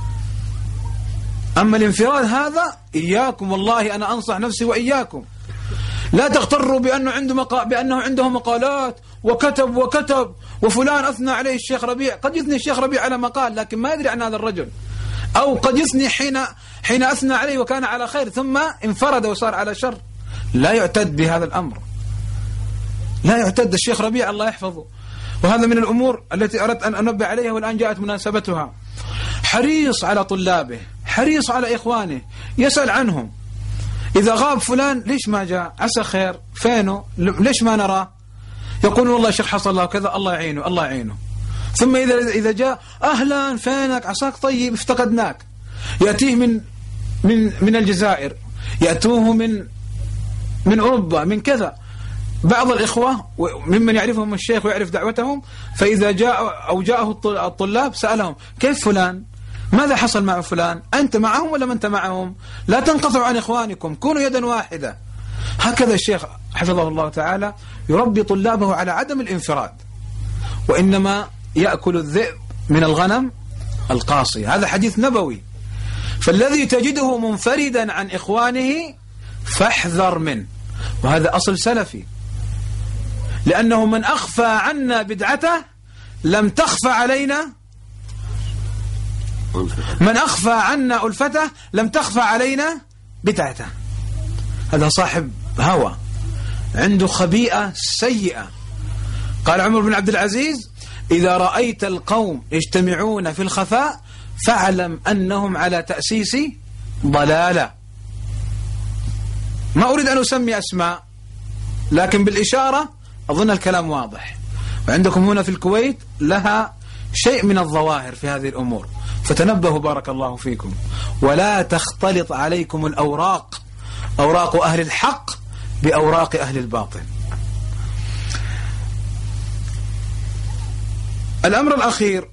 [SPEAKER 3] أما الانفراد هذا إياكم، والله أنا أنصح نفسي وإياكم، لا تغتروا بأنه عنده مقا... بأنه عنده مقالات وكتب وكتب وفلان أثنى عليه الشيخ ربيع. قد يثني الشيخ ربيع على مقال لكن ما يدري عن هذا الرجل، أو قد يثني حين حين أثنى عليه وكان على خير ثم انفرد وصار على شر. لا يعتد بهذا الأمر، لا يعتد. الشيخ ربيع الله يحفظه، وهذا من الأمور التي أردت أن أنبه عليها والآن جاءت مناسبتها، حريص على طلابه، حريص على إخوانه، يسأل عنهم. إذا غاب فلان ليش ما جاء؟ عسى خير، فينه؟ ليش ما نراه؟ يقول والله الشيخ حصل له كذا، الله يعينه الله يعينه. ثم إذا إذا جاء أهلا فينك عساك طيب افتقدناك. يأتيه من من من الجزائر، يأتوه من من أوروبا، من كذا. بعض الإخوة ممن يعرفهم الشيخ ويعرف دعوتهم، فإذا جاء أو جاءه الطلاب سألهم كيف فلان؟ ماذا حصل مع فلان؟ أنت معهم ولا ما أنت معهم؟ لا تنقطعوا عن إخوانكم، كونوا يدا واحدة. هكذا الشيخ حفظه الله تعالى يربي طلابه على عدم الانفراد، وإنما يأكل الذئب من الغنم القاصية. هذا حديث نبوي. فالذي تجده منفردا عن إخوانه فاحذر منه، وهذا أصل سلفي، لأنه من أخفى عنا بدعته لم تخفى علينا، من أخفى عنا ألفته لم تخفى علينا بدعته. هذا صاحب هوى عنده خبيئة سيئة. قال عمر بن عبد العزيز إذا رأيت القوم يجتمعون في الخفاء فاعلم أنهم على تأسيس ضلالة. ما أريد أن أسمي أسماء، لكن بالإشارة أظن الكلام واضح. وعندكم هنا في الكويت لها شيء من الظواهر في هذه الأمور، فتنبهوا بارك الله فيكم، ولا تختلط عليكم الأوراق، أوراق أهل الحق بأوراق أهل الباطل. الأمر الأخير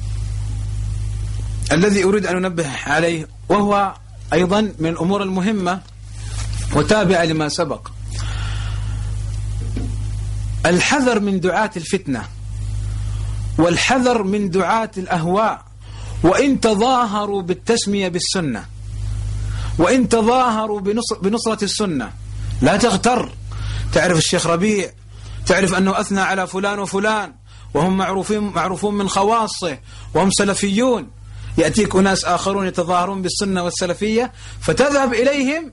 [SPEAKER 3] الذي أريد أن أنبه عليه، وهو أيضا من الأمور المهمة وتابعة لما سبق، الحذر من دعاة الفتنة والحذر من دعاة الأهواء، وإن تظاهروا بالتسمية بالسنة، وإن تظاهروا بنصر بنصرة السنة لا تغتر. تعرف الشيخ ربيع، تعرف أنه أثنى على فلان وفلان وهم معروفين معروفون من خواصه وهم سلفيون. يأتيك أناس آخرون يتظاهرون بالسنة والسلفية فتذهب إليهم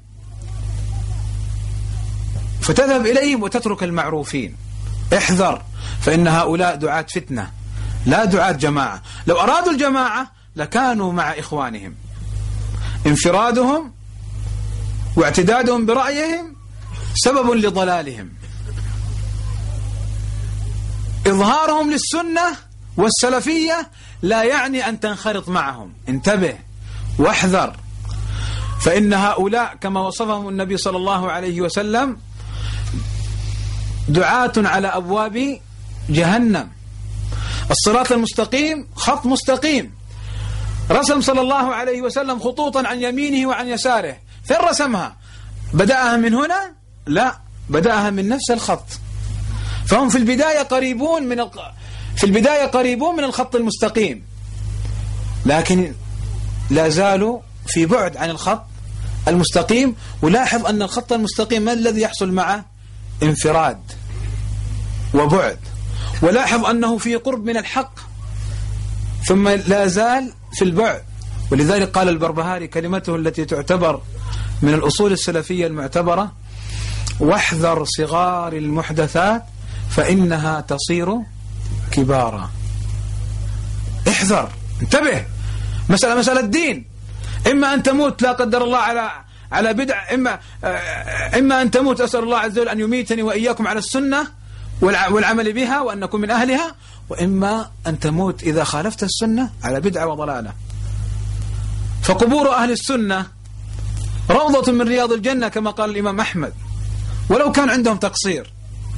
[SPEAKER 3] فتذهب إليهم وتترك المعروفين. احذر، فإن هؤلاء دعاة فتنة لا دعاة جماعة. لو أرادوا الجماعة لكانوا مع إخوانهم. انفرادهم واعتدادهم برأيهم سبب لضلالهم. إظهارهم للسنة والسلفية لا يعني أن تنخرط معهم. انتبه واحذر، فإن هؤلاء كما وصفهم النبي صلى الله عليه وسلم دعاة على أبواب جهنم. الصراط المستقيم خط مستقيم، رسم صلى الله عليه وسلم خطوطا عن يمينه وعن يساره. فين رسمها؟ بدأها من هنا؟ لا، بدأها من نفس الخط. فهم في البداية قريبون من ال... في البداية قريبون من الخط المستقيم، لكن لا زالوا في بعد عن الخط المستقيم. ولاحظ أن الخط المستقيم ما الذي يحصل معه؟ انفراد وبعد. ولاحظ أنه في قرب من الحق ثم لا زال في البعد. ولذلك قال البربهاري كلمته التي تعتبر من الأصول السلفية المعتبرة: واحذر صغار المحدثات فإنها تصير كبارا. احذر، انتبه، مسألة مسألة الدين. إما أن تموت لا قدر الله على على بدع، إما إما أن تموت، أسأل الله عز وجل أن يميتني وإياكم على السنة والعمل بها وأن نكون من أهلها، وإما أن تموت إذا خالفت السنة على بدعة وضلالة. فقبور أهل السنة روضة من رياض الجنة كما قال الإمام أحمد، ولو كان عندهم تقصير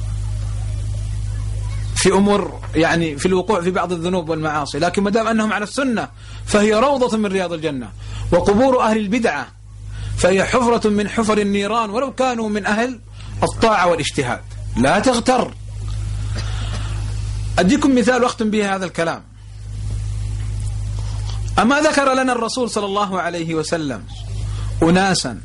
[SPEAKER 3] في أمور يعني في الوقوع في بعض الذنوب والمعاصي، لكن ما دام أنهم على السنة فهي روضة من رياض الجنة. وقبور أهل البدعة فهي حفرة من حفر النيران ولو كانوا من أهل الطاعة والاجتهاد. لا تغتر. أديكم مثال واختم به هذا الكلام. أما ذكر لنا الرسول صلى الله عليه وسلم أناسا،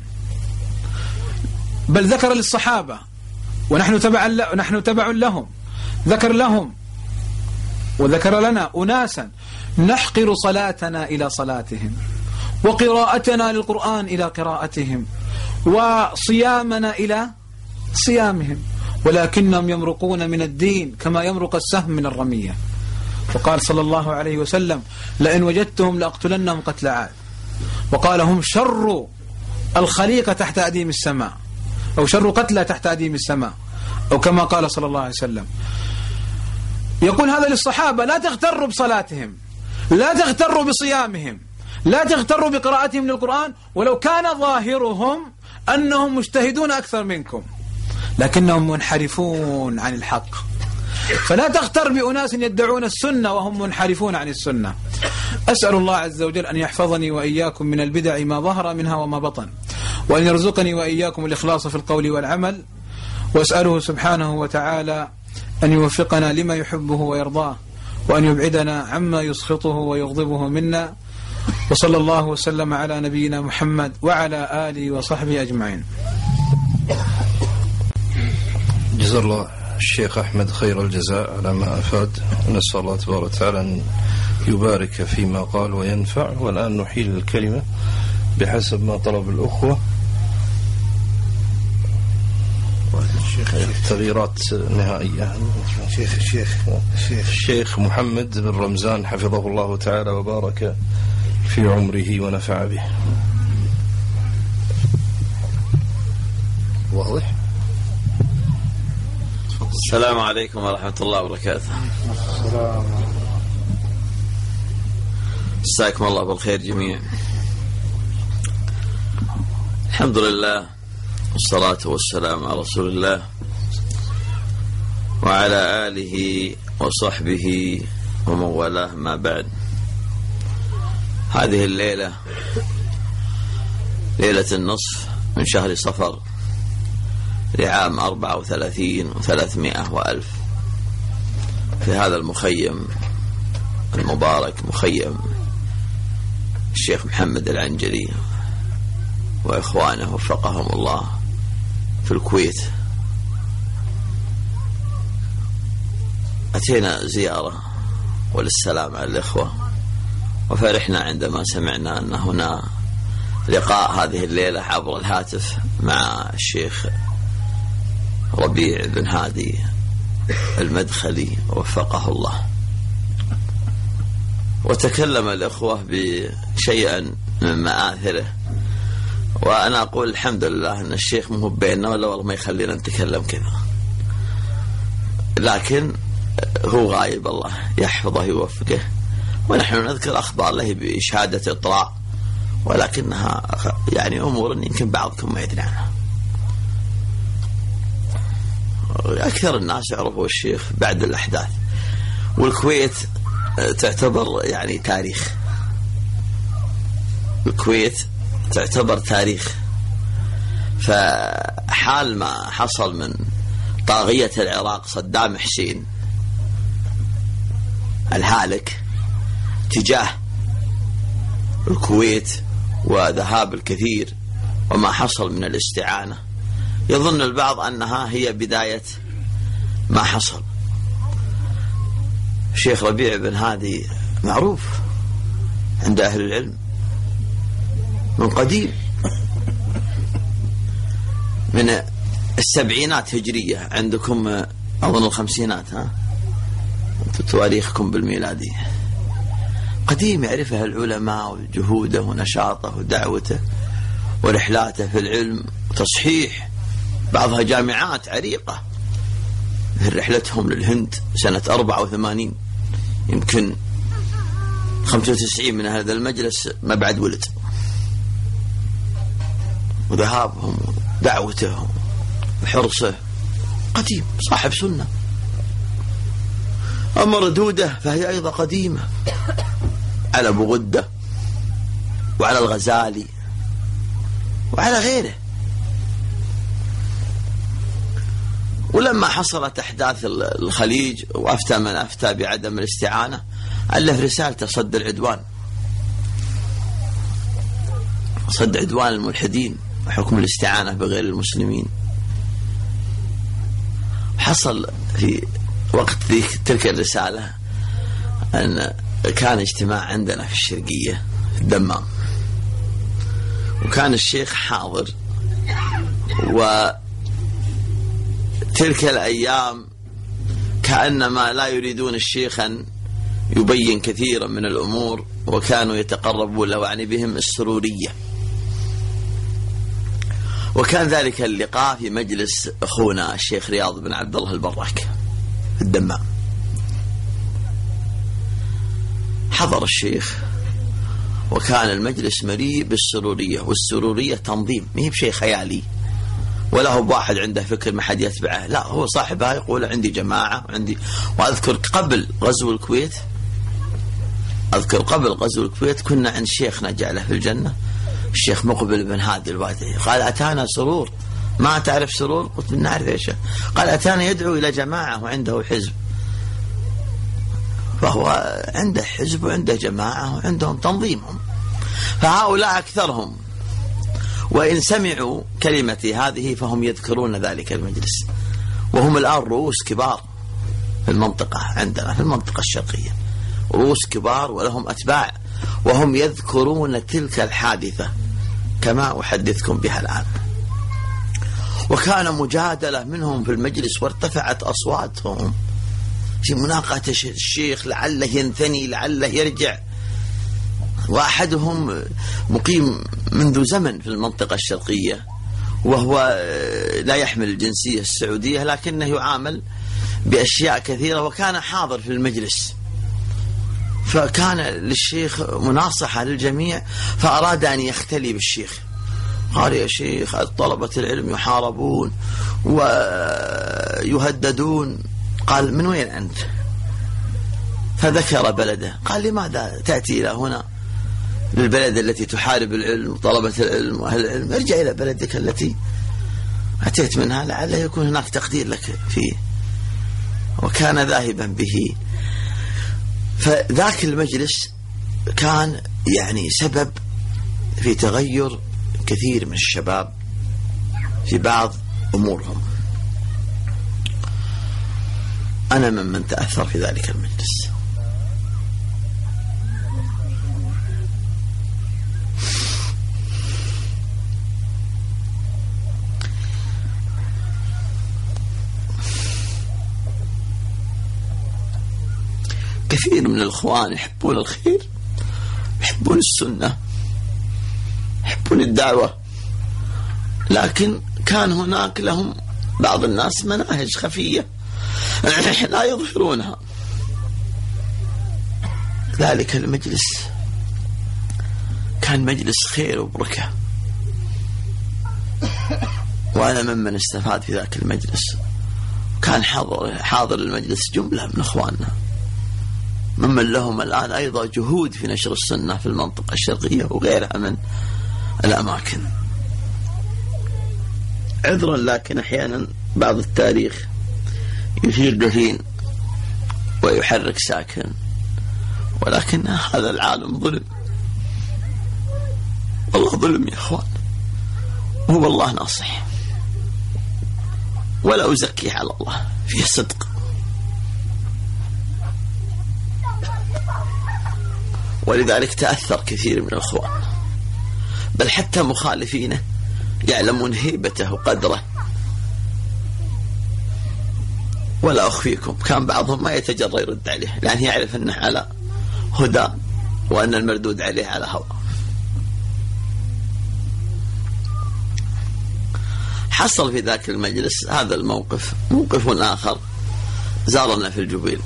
[SPEAKER 3] بل ذكر للصحابة ونحن تبع نحن تبع لهم، ذكر لهم وذكر لنا أناسا نحقر صلاتنا إلى صلاتهم، وقراءتنا للقرآن إلى قراءتهم، وصيامنا إلى صيامهم، ولكنهم يمرقون من الدين كما يمرق السهم من الرمية. وقال صلى الله عليه وسلم: لئن وجدتهم لأقتلنهم قتل عاد. وقال: هم شر الخليقة تحت أديم السماء، أو شر قتلى تحت أديم السماء، أو كما قال صلى الله عليه وسلم. يقول هذا للصحابة: لا تغتروا بصلاتهم، لا تغتروا بصيامهم، لا تغتروا بقراءتهم للقرآن، ولو كان ظاهرهم أنهم مجتهدون أكثر منكم لكنهم منحرفون عن الحق. فلا تغتر بأناس يدعون السنة وهم منحرفون عن السنة. أسأل الله عز وجل أن يحفظني وإياكم من البدع ما ظهر منها وما بطن، وأن يرزقني وإياكم الإخلاص في القول والعمل، وأسأله سبحانه وتعالى أن يوفقنا لما يحبه ويرضاه، وأن يبعدنا عما يسخطه ويغضبه منا. وصلى الله وسلم على نبينا محمد وعلى آله وصحبه أجمعين.
[SPEAKER 1] جزا الله الشيخ أحمد خير الجزاء على ما أفاد، ونسأل الله تبارك وتعالى أن يبارك فيما قال وينفع. والآن نحيل الكلمة بحسب ما طلب الأخوة. تغييرات نهائية.
[SPEAKER 4] شيخ الشيخ
[SPEAKER 1] الشيخ محمد بن رمزان حفظه الله تعالى وبارك في عمره ونفع به. واضح.
[SPEAKER 5] السلام عليكم ورحمة الله وبركاته. مساكم الله بالخير جميعا. الحمد لله والصلاة والسلام على رسول الله وعلى آله وصحبه ومن والاه، ما بعد. هذه الليلة ليلة النصف من شهر صفر لعام أربعة وثلاثين وثلاثمائة وألف في هذا المخيم المبارك، مخيم الشيخ محمد العنجلي وإخوانه وفقهم الله في الكويت. أتينا زيارة وللسلام على الإخوة، وفرحنا عندما سمعنا أن هنا لقاء هذه الليلة عبر الهاتف مع الشيخ ربيع بن هادي المدخلي وفقه الله. وتكلم الإخوة بشيئا من مآثره، وأنا أقول الحمد لله أن الشيخ مو بيننا، ولا والله ما يخلينا نتكلم كذا، لكن هو غايب، الله يحفظه يوفقه. ونحن نذكر أخبار له بشهادة إطراء، ولكنها يعني أمور يمكن بعضكم ما يدري عنها. أكثر الناس يعرفوا الشيخ بعد الأحداث، والكويت تعتبر يعني تاريخ، الكويت تعتبر تاريخ. فحال ما حصل من طاغية العراق صدام حسين الهالك تجاه الكويت وذهاب الكثير وما حصل من الاستعانة، يظن البعض أنها هي بداية ما حصل. الشيخ ربيع بن هادي معروف عند أهل العلم من قديم، من السبعينات هجرية، عندكم أظن الخمسينات، ها تواريخكم بالميلادي. قديم يعرفها العلماء، وجهوده ونشاطه ودعوته ورحلاته في العلم وتصحيح، بعضها جامعات عريقة. رحلتهم للهند سنة أربعة وثمانين، يمكن خمسة وتسعين من هذا المجلس ما بعد ولد. وذهابهم ودعوتهم وحرصه قديم صاحب سنة. أما ردوده فهي أيضا قديمة على أبو غدة وعلى الغزالي وعلى غيره. ولما حصلت أحداث الخليج وأفتى من أفتى بعدم الاستعانة ألف رسالته صد العدوان، صد عدوان الملحدين وحكم الاستعانة بغير المسلمين. حصل في وقت ذيك تلك الرسالة أن كان اجتماع عندنا في الشرقية في الدمام، وكان الشيخ حاضر، وتلك الأيام كأنما لا يريدون الشيخ أن يبين كثيرا من الأمور، وكانوا يتقربون له يعني بهم السرورية. وكان ذلك اللقاء في مجلس أخونا الشيخ رياض بن عبد الله البراك في الدمام. حضر الشيخ وكان المجلس مليء بالسرورية، والسرورية تنظيم، ما هي بشيء خيالي ولا هو واحد عنده فكر ما حد يتبعه، لا هو صاحبها يقول عندي جماعة عندي. وأذكر قبل غزو الكويت أذكر قبل غزو الكويت كنا عند شيخنا جعله في الجنة الشيخ مقبل بن هادي الوادعي، قال أتانا سرور. ما تعرف سرور؟ قلت نعرف يا شيخ. قال أتانا يدعو إلى جماعة وعنده حزب، فهو عنده حزب وعنده جماعة وعندهم تنظيمهم، فهؤلاء أكثرهم، وإن سمعوا كلمتي هذه فهم يذكرون ذلك المجلس، وهم الآن رؤوس كبار في المنطقة عندنا في المنطقة الشرقية، رؤوس كبار ولهم أتباع، وهم يذكرون تلك الحادثة كما أحدثكم بها الآن. وكان مجادلة منهم في المجلس وارتفعت أصواتهم في مناقشة الشيخ لعله ينثني لعله يرجع. وأحدهم مقيم منذ زمن في المنطقة الشرقية وهو لا يحمل الجنسية السعودية، لكنه يعامل بأشياء كثيرة، وكان حاضر في المجلس، فكان للشيخ مناصحة للجميع، فأراد أن يختلي بالشيخ. قال يا شيخ طلبة العلم يحاربون ويهددون. قال من وين أنت؟ فذكر بلده. قال لماذا تأتي إلى هنا للبلد التي تحارب العلم وطلبة العلم وأهل العلم؟ ارجع إلى بلدك التي أتيت منها لعله يكون هناك تقدير لك فيه. وكان ذاهبا به. فذاك المجلس كان يعني سبب في تغير كثير من الشباب في بعض أمورهم. أنا ممن تأثر في ذلك المجلس. كثير من الإخوان يحبون الخير، يحبون السنة، يحبون الدعوة، لكن كان هناك لهم بعض الناس مناهج خفية لا يظهرونها. ذلك المجلس كان مجلس خير وبركة، وأنا ممن استفاد في ذاك المجلس. كان حاضر حاضر المجلس جملة من إخواننا ممن لهم الآن أيضا جهود في نشر السنة في المنطقة الشرقية وغيرها من الأماكن. عذرا لكن أحيانا بعض التاريخ يثير دفين ويحرك ساكن، ولكن هذا العالم ظلم، والله ظلم يا أخوان، وهو الله ناصح ولا أزكي على الله، فيه صدق. ولذلك تأثر كثير من الأخوان، بل حتى مخالفينه يعلمون هيبته وقدره. ولا أخفيكم كان بعضهم ما يتجرأ يرد عليه، لأن يعرف أنه على هدى وأن المردود عليه على هوى. حصل في ذاك المجلس هذا الموقف. موقف آخر زارنا في الجبيل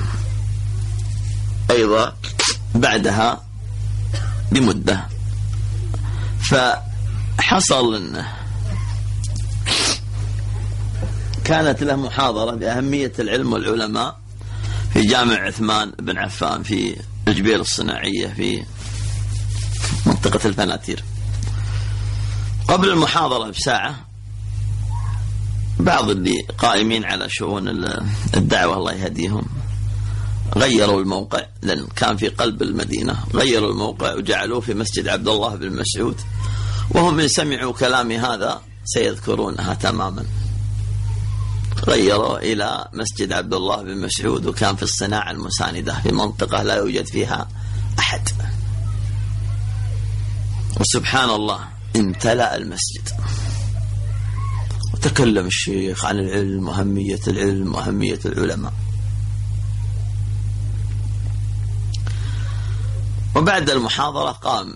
[SPEAKER 5] أيضا بعدها بمدة، فحصل أنه كانت له محاضرة بأهمية العلم والعلماء في جامع عثمان بن عفان في الجبيل الصناعية في منطقة الفناتير. قبل المحاضرة بساعة بعض اللي قائمين على شؤون الدعوة الله يهديهم غيروا الموقع، لأن كان في قلب المدينة، غيروا الموقع وجعلوه في مسجد عبد الله بن مسعود، وهم من سمعوا كلامي هذا سيذكرونها تماما. غيروا إلى مسجد عبد الله بن مسعود، وكان في الصناعة المساندة في منطقة لا يوجد فيها أحد، وسبحان الله امتلأ المسجد. وتكلم الشيخ عن العلم وأهمية العلم وأهمية العلماء. وبعد المحاضرة قام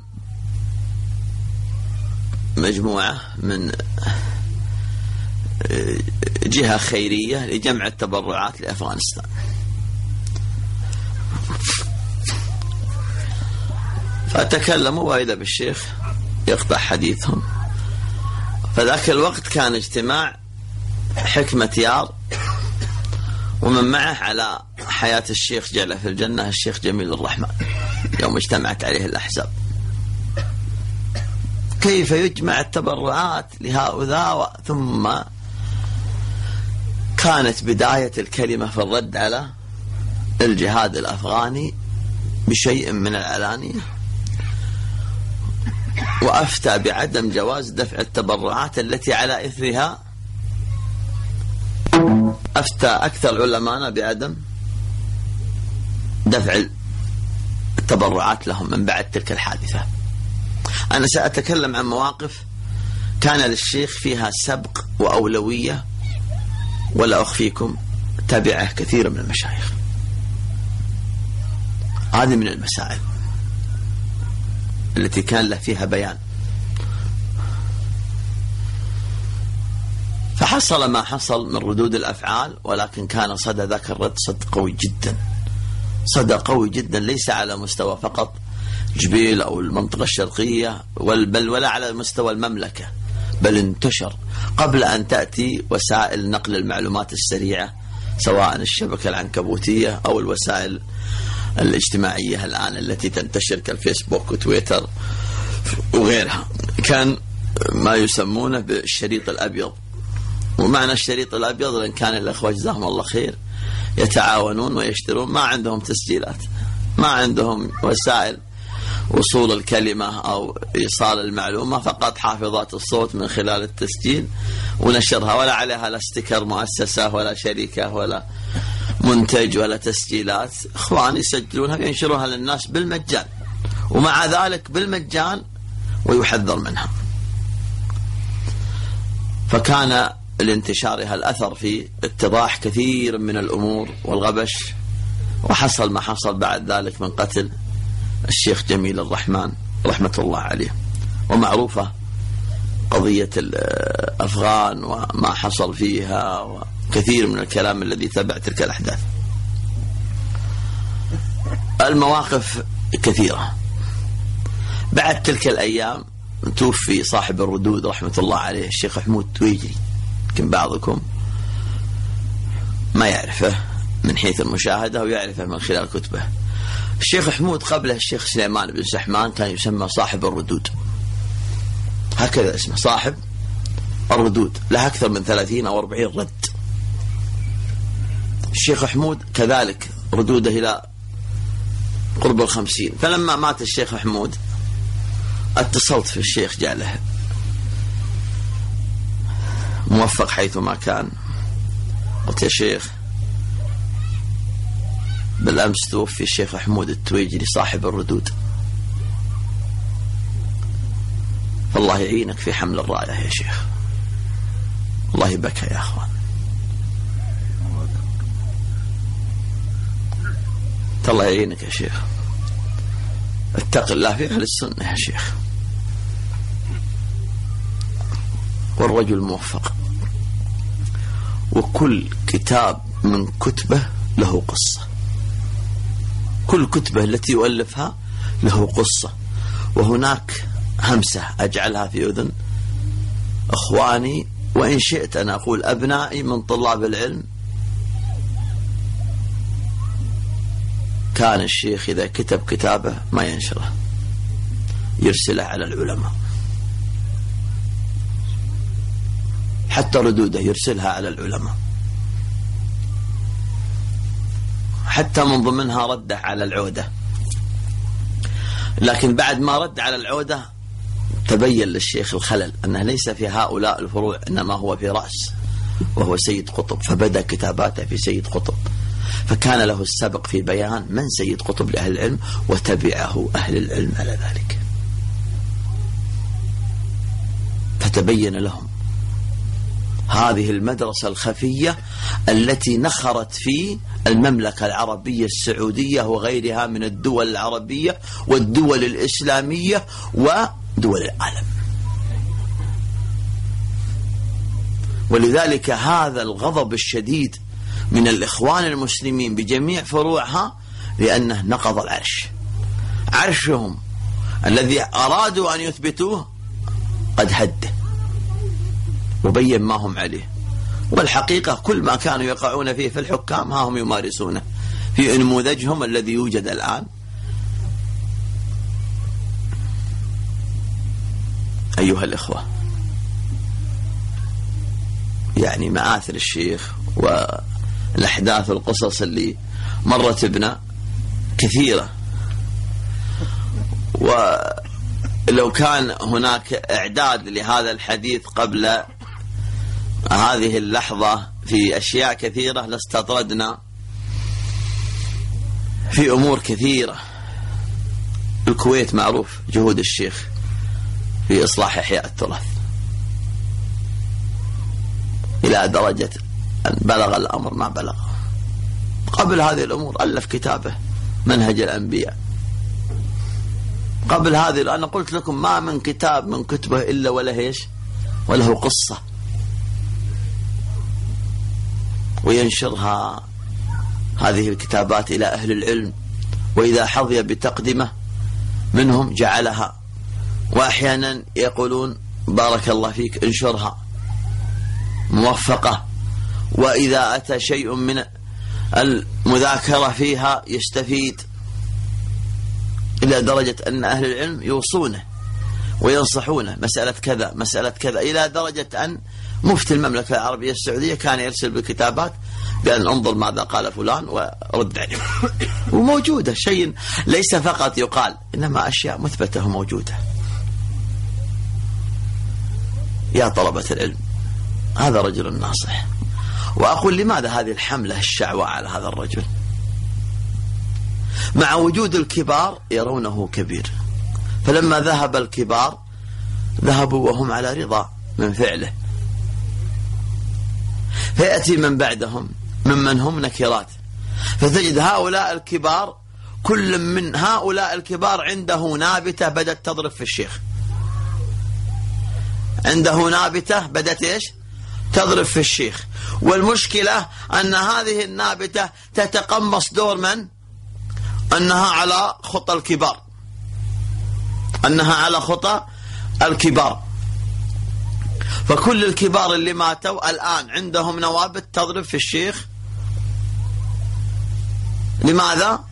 [SPEAKER 5] مجموعة من جهة خيرية لجمع التبرعات لأفغانستان. فتكلموا وإذا بالشيخ يقطع حديثهم. فذاك الوقت كان اجتماع حكمة يار ومن معه على حياة الشيخ جعله في الجنة الشيخ جميل الرحمن، يوم اجتمعت عليه الأحزاب. كيف يجمع التبرعات لهؤلاء؟ ثم كانت بداية الكلمة في الرد على الجهاد الأفغاني بشيء من العلانية، وأفتى بعدم جواز دفع التبرعات التي على إثرها أفتى أكثر علماءنا بعدم دفع التبرعات لهم من بعد تلك الحادثة. أنا سأتكلم عن مواقف كان للشيخ فيها سبق وأولوية، ولا أخفيكم تبعه كثير من المشايخ. هذه من المسائل التي كان له فيها بيان. فحصل ما حصل من ردود الأفعال، ولكن كان صدى ذاك الرد صد قوي جدا، صدى قوي جدا، ليس على مستوى فقط جبيل أو المنطقة الشرقية بل ولا على مستوى المملكة، بل انتشر قبل أن تأتي وسائل نقل المعلومات السريعة، سواء الشبكة العنكبوتية أو الوسائل الاجتماعية الآن التي تنتشر كالفيسبوك وتويتر وغيرها. كان ما يسمونه بالشريط الأبيض. ومعنى الشريط الأبيض لأن كان الأخوة جزاهم الله خير يتعاونون ويشترون، ما عندهم تسجيلات، ما عندهم وسائل وصول الكلمة أو إيصال المعلومة، فقط حافظات الصوت من خلال التسجيل ونشرها، ولا عليها لا استيكر مؤسسة ولا شركة ولا منتج ولا تسجيلات. إخوان يسجلونها وينشروها للناس بالمجان، ومع ذلك بالمجان ويحذر منها. فكان لانتشارها الأثر في اتضاح كثير من الأمور والغبش، وحصل ما حصل بعد ذلك من قتل الشيخ جميل الرحمن رحمة الله عليه. ومعروفة قضية الأفغان وما حصل فيها وكثير من الكلام الذي تبع تلك الأحداث. المواقف كثيرة. بعد تلك الأيام توفي صاحب الردود رحمة الله عليه الشيخ حمود تويجري، يمكن بعضكم ما يعرفه من حيث المشاهدة ويعرفه من خلال كتبه. الشيخ حمود قبله الشيخ سليمان بن سحمان كان يسمى صاحب الردود، هكذا اسمه صاحب الردود، له أكثر من ثلاثين أو أربعين رد. الشيخ حمود كذلك ردوده إلى قرب الخمسين. فلما مات الشيخ حمود اتصلت في الشيخ جعله موفق حيثما كان، قلت يا شيخ بالأمس توفي الشيخ حمود التويجري صاحب الردود، فالله يعينك في حمل الراية يا شيخ. الله بكى يا أخوان. الله يعينك يا شيخ، اتق الله في أهل السنة يا شيخ. والرجل موفق، وكل كتاب من كتبه له قصة، كل كتبه التي يؤلفها له قصة. وهناك همسة أجعلها في أذن أخواني وإن شئت أن أقول أبنائي من طلاب العلم، كان الشيخ إذا كتب كتابه ما ينشره، يرسله على العلماء، حتى ردوده يرسلها على العلماء، حتى من ضمنها رده على العودة. لكن بعد ما رد على العودة تبين للشيخ الخلل، أنه ليس في هؤلاء الفروع، إنما هو في رأس، وهو سيد قطب، فبدأ كتاباته في سيد قطب، فكان له السبق في بيان من سيد قطب لأهل العلم، وتبعه أهل العلم على ذلك، فتبين لهم هذه المدرسة الخفية التي نخرت في المملكة العربية السعودية وغيرها من الدول العربية والدول الإسلامية ودول العالم. ولذلك هذا الغضب الشديد من الإخوان المسلمين بجميع فروعها، لأنه نقض العرش، عرشهم الذي أرادوا أن يثبتوه قد هده وبين ما هم عليه. والحقيقة كل ما كانوا يقعون فيه في الحكام ها هم يمارسونه في نموذجهم الذي يوجد الآن. أيها الإخوة، يعني مآثر الشيخ والأحداث والقصص اللي مرت بنا كثيرة، ولو كان هناك إعداد لهذا الحديث قبل هذه اللحظة في أشياء كثيرة لاستطردنا في أمور كثيرة. الكويت معروف جهود الشيخ في إصلاح إحياء التراث، إلى درجة أن بلغ الأمر ما بلغ. قبل هذه الأمور ألف كتابه منهج الأنبياء. قبل هذه أنا قلت لكم ما من كتاب من كتبه إلا وله إيش وله قصة، وينشرها هذه الكتابات إلى أهل العلم، وإذا حظي بتقدمة منهم جعلها، وأحيانا يقولون بارك الله فيك انشرها موفقة، وإذا أتى شيء من المذاكرة فيها يستفيد، إلى درجة أن أهل العلم يوصونه وينصحونه مسألة كذا مسألة كذا، إلى درجة أن مفتي المملكة العربية السعودية كان يرسل بالكتابات بأن انظر ماذا قال فلان ورد عليه. وموجودة شيء ليس فقط يقال، إنما أشياء مثبتة موجودة. يا طلبة العلم، هذا رجل ناصح. وأقول لماذا هذه الحملة الشعواء على هذا الرجل؟ مع وجود الكبار يرونه كبير، فلما ذهب الكبار ذهبوا وهم على رضا من فعله، فيأتي من بعدهم ممن هم نكرات، فتجد هؤلاء الكبار كل من هؤلاء الكبار عنده نابتة بدأت تضرب في الشيخ، عنده نابتة بدأت إيش تضرب في الشيخ. والمشكلة أن هذه النابتة تتقمص دور من؟ أنها على خطى الكبار، أنها على خطى الكبار. فكل الكبار اللي ماتوا الآن عندهم نوابت تضرب في الشيخ. لماذا؟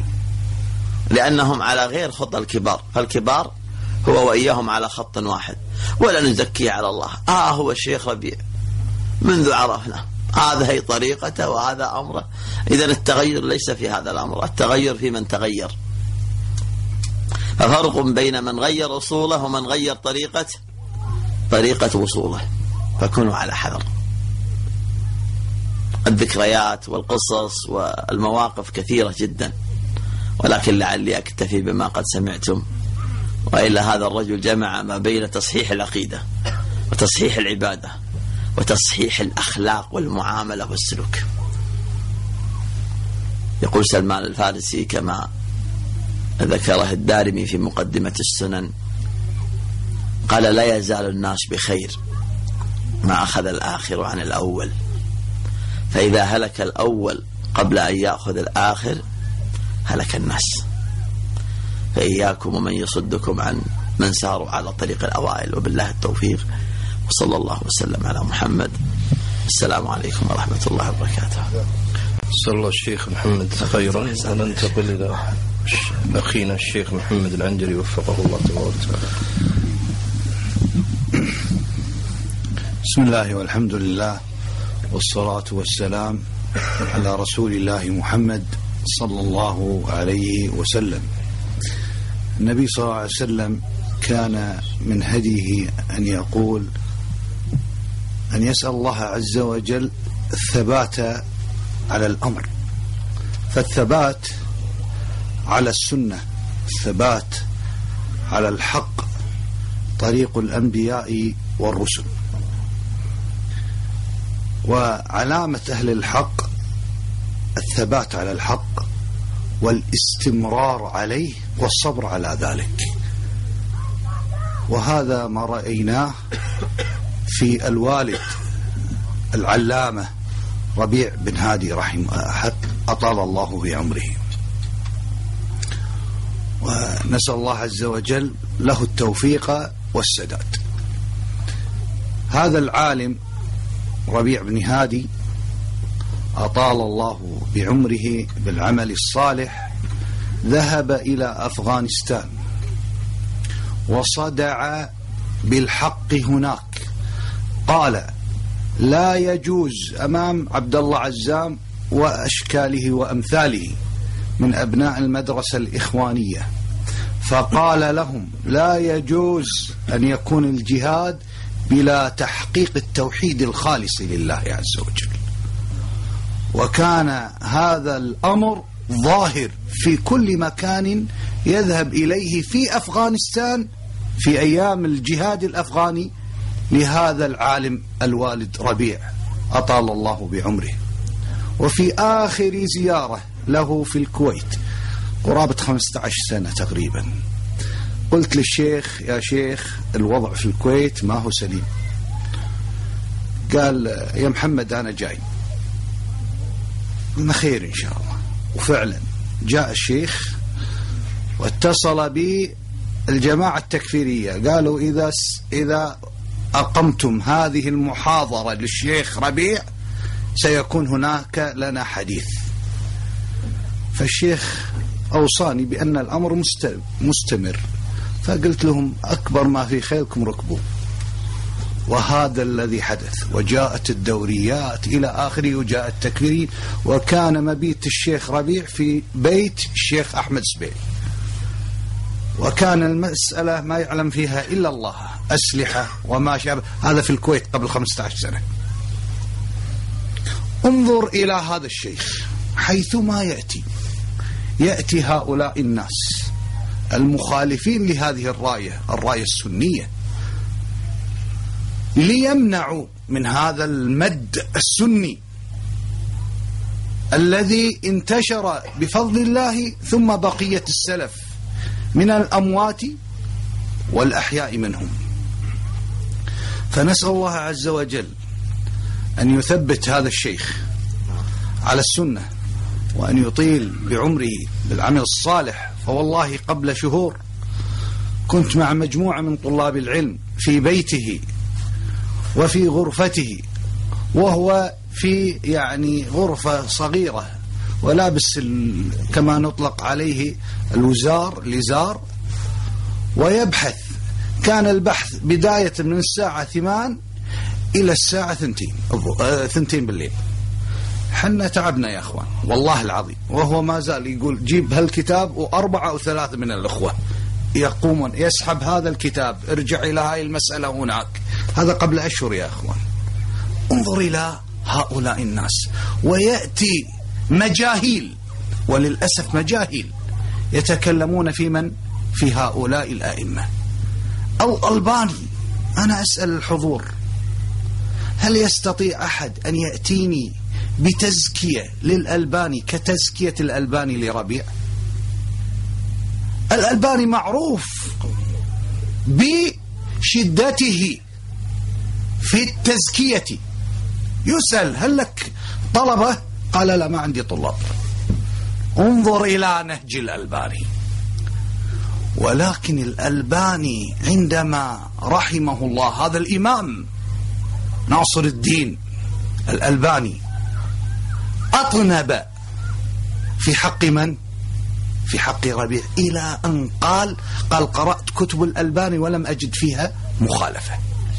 [SPEAKER 5] لأنهم على غير خطى الكبار، فالكبار هو وإياهم على خط واحد. ولا نزكي على الله، آه هو الشيخ ربيع منذ عرفنا هذا هي طريقته وهذا أمره. إذا التغير ليس في هذا الأمر، التغير في من تغير. ففرق بين من غير أصوله ومن غير طريقة طريقة وصوله، فكونوا على حذر. الذكريات والقصص والمواقف كثيرة جدا، ولكن لعلي أكتفي بما قد سمعتم. وإلا هذا الرجل جمع ما بين تصحيح العقيدة وتصحيح العبادة وتصحيح الأخلاق والمعاملة والسلوك. يقول سلمان الفارسي كما ذكره الدارمي في مقدمة السنن، قال: لا يزال الناس بخير ما أخذ الآخر عن الأول، فإذا هلك الأول قبل أن يأخذ الآخر هلك الناس. فإياكم ومن يصدكم عن من ساروا على طريق الأوائل، وبالله التوفيق. وصلى الله وسلم على محمد. السلام عليكم ورحمة الله وبركاته.
[SPEAKER 1] صلى الله الشيخ محمد خيرا. وننتقل إلى أخينا الشيخ محمد العنجري وفقه الله تبارك وتعالى.
[SPEAKER 4] بسم الله والحمد لله والصلاة والسلام على رسول الله محمد صلى الله عليه وسلم. النبي صلى الله عليه وسلم كان من هديه أن يقول أن يسأل الله عز وجل الثبات على الأمر، فالثبات على السنة، الثبات على الحق طريق الأنبياء والرسل، وعلامة أهل الحق الثبات على الحق والاستمرار عليه والصبر على ذلك. وهذا ما رأيناه في الوالد العلامة ربيع بن هادي رحمه أطال الله في عمره، ونسأل الله عز وجل له التوفيق والسداد. هذا العالم ربيع بن هادي أطال الله بعمره بالعمل الصالح، ذهب إلى أفغانستان وصدع بالحق هناك. قال لا يجوز أمام عبد الله عزام وأشكاله وأمثاله من أبناء المدرسة الإخوانية، فقال لهم لا يجوز أن يكون الجهاد بلا تحقيق التوحيد الخالص لله عز وجل. وكان هذا الأمر ظاهر في كل مكان يذهب إليه في أفغانستان في أيام الجهاد الأفغاني لهذا العالم الوالد ربيع أطال الله بعمره. وفي آخر زيارة له في الكويت قرابة خمسة عشر سنة تقريبا، قلت للشيخ يا شيخ الوضع في الكويت ما هو سليم. قال يا محمد أنا جاي، ما خير إن شاء الله. وفعلا جاء الشيخ واتصل بي الجماعة التكفيرية، قالوا إذا إذا أقمتم هذه المحاضرة للشيخ ربيع سيكون هناك لنا حديث. فالشيخ أوصاني بأن الأمر مستمر، فقلت لهم أكبر ما في خيلكم ركبوا. وهذا الذي حدث، وجاءت الدوريات إلى آخره وجاء التكفيرين، وكان مبيت الشيخ ربيع في بيت الشيخ أحمد سبيل، وكان المسألة ما يعلم فيها إلا الله، أسلحة وما شابه. هذا في الكويت قبل خمسة عشر سنة. انظر إلى هذا الشيخ حيثما يأتي يأتي هؤلاء الناس المخالفين لهذه الراية الراية السنية ليمنعوا من هذا المد السني الذي انتشر بفضل الله، ثم بقية السلف من الأموات والأحياء منهم. فنسأل الله عز وجل أن يثبت هذا الشيخ على السنة، وأن يطيل بعمره بالعمل الصالح. فوالله قبل شهور كنت مع مجموعة من طلاب العلم في بيته وفي غرفته، وهو في يعني غرفة صغيرة ولابس كما نطلق عليه الوزار لزار، ويبحث. كان البحث بداية من الساعة ثمان إلى الساعة ثنتين ثنتين بالليل. حنا تعبنا يا أخوان والله العظيم. وهو ما زال يقول جيب هالكتاب، وأربعة أو ثلاثة من الأخوة يقومون يسحب هذا الكتاب، ارجع إلى هاي المسألة هناك. هذا قبل أشهر يا أخوان. انظر إلى هؤلاء الناس، ويأتي مجاهيل، وللأسف مجاهيل يتكلمون في من؟ في هؤلاء الآئمة. الألباني، أنا أسأل الحضور، هل يستطيع أحد أن يأتيني بتزكية للألباني كتزكية الألباني لربيع؟ الألباني معروف بشدته في التزكية. يسأل هل لك طلبة؟ قال لا ما عندي طلاب. انظر إلى نهج الألباني. ولكن الألباني عندما رحمه الله هذا الإمام ناصر الدين الألباني أطنب في حق من؟ في حق ربيع، إلى أن قال قال قرأت كتب الألباني ولم أجد فيها مخالفة.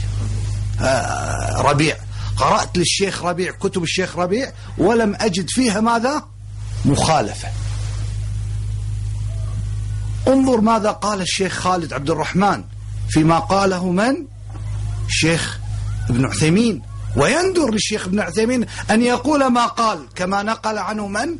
[SPEAKER 4] آه ربيع قرأت للشيخ ربيع كتب الشيخ ربيع ولم أجد فيها ماذا؟ مخالفة. انظر ماذا قال الشيخ خالد عبد الرحمن فيما قاله من؟ الشيخ ابن عثيمين، ويندر للشيخ ابن عثيمين أن يقول ما قال كما نقل عنه من؟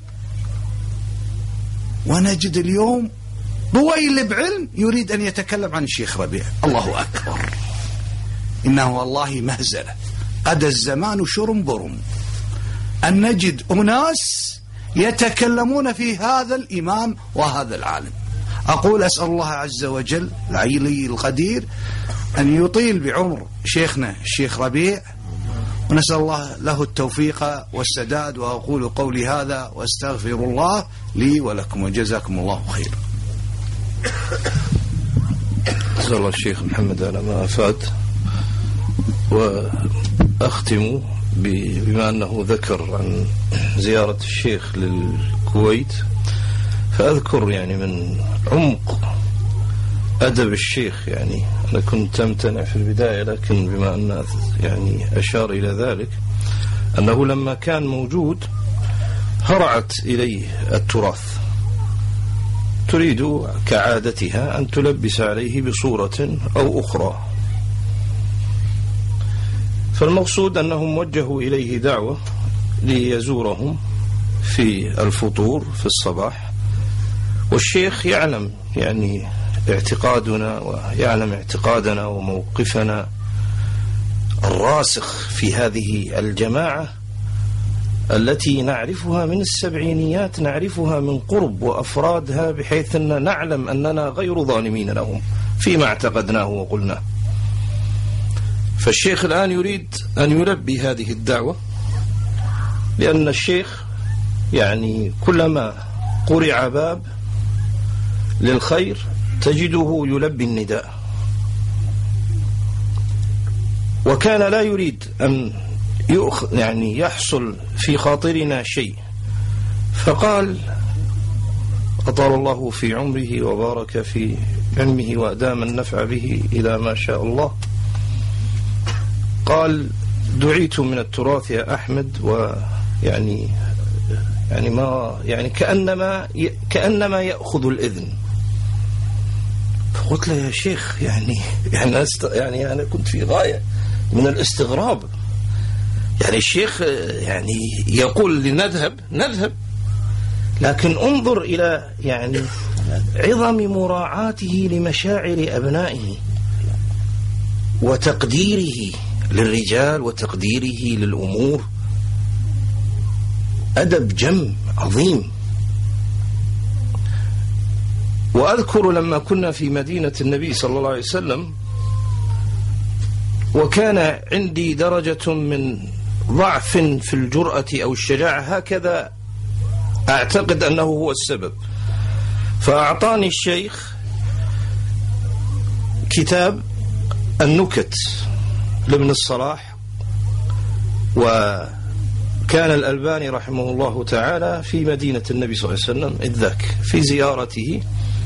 [SPEAKER 4] ونجد اليوم طويل بعلم يريد أن يتكلم عن الشيخ ربيع. الله أكبر، إنه والله مهزلة قد الزمان شرم برم أن نجد أناس يتكلمون في هذا الإمام وهذا العالم. أقول أسأل الله عز وجل العلي القدير أن يطيل بعمر شيخنا الشيخ ربيع، ونسأل الله له التوفيق والسداد. وأقول قولي هذا وأستغفر الله لي ولكم وجزاكم الله خير.
[SPEAKER 1] أسأل الله الشيخ محمد على ما أفاد. وأختم بما أنه ذكر عن زيارة الشيخ للكويت، فأذكر يعني من عمق أدب الشيخ، يعني أنا كنت أمتنع في البداية، لكن بما أن يعني أشار إلى ذلك أنه لما كان موجود هرعت إليه التراث، تريد كعادتها أن تلبس عليه بصورة أو أخرى. فالمقصود أنهم وجهوا إليه دعوة ليزورهم في الفطور في الصباح، والشيخ يعلم يعني اعتقادنا ويعلم اعتقادنا وموقفنا الراسخ في هذه الجماعة التي نعرفها من السبعينيات، نعرفها من قرب وأفرادها، بحيث أن نعلم أننا غير ظالمين لهم فيما اعتقدناه وقلناه. فالشيخ الآن يريد أن يلبي هذه الدعوة، لأن الشيخ يعني كلما قرع باب للخير تجده يلبي النداء، وكان لا يريد أن يؤخذ يعني يحصل في خاطرنا شيء، فقال أطال الله في عمره وبارك في علمه وأدام النفع به إلى ما شاء الله، قال دعيت من التراث يا أحمد، ويعني يعني ما يعني كأنما كأنما يأخذ الإذن. فقلت له يا شيخ يعني يعني يعني أنا كنت في غاية من الاستغراب، يعني الشيخ يعني يقول لنذهب نذهب، لكن انظر إلى يعني عظم مراعاته لمشاعر أبنائه وتقديره للرجال وتقديره للأمور، أدب جم عظيم. وأذكر لما كنا في مدينة النبي صلى الله عليه وسلم، وكان عندي درجة من ضعف في الجرأة أو الشجاعة، هكذا أعتقد أنه هو السبب، فأعطاني الشيخ كتاب النكت لابن الصلاح، وكان الألباني رحمه الله تعالى في مدينة النبي صلى الله عليه وسلم إذ ذاك في زيارته،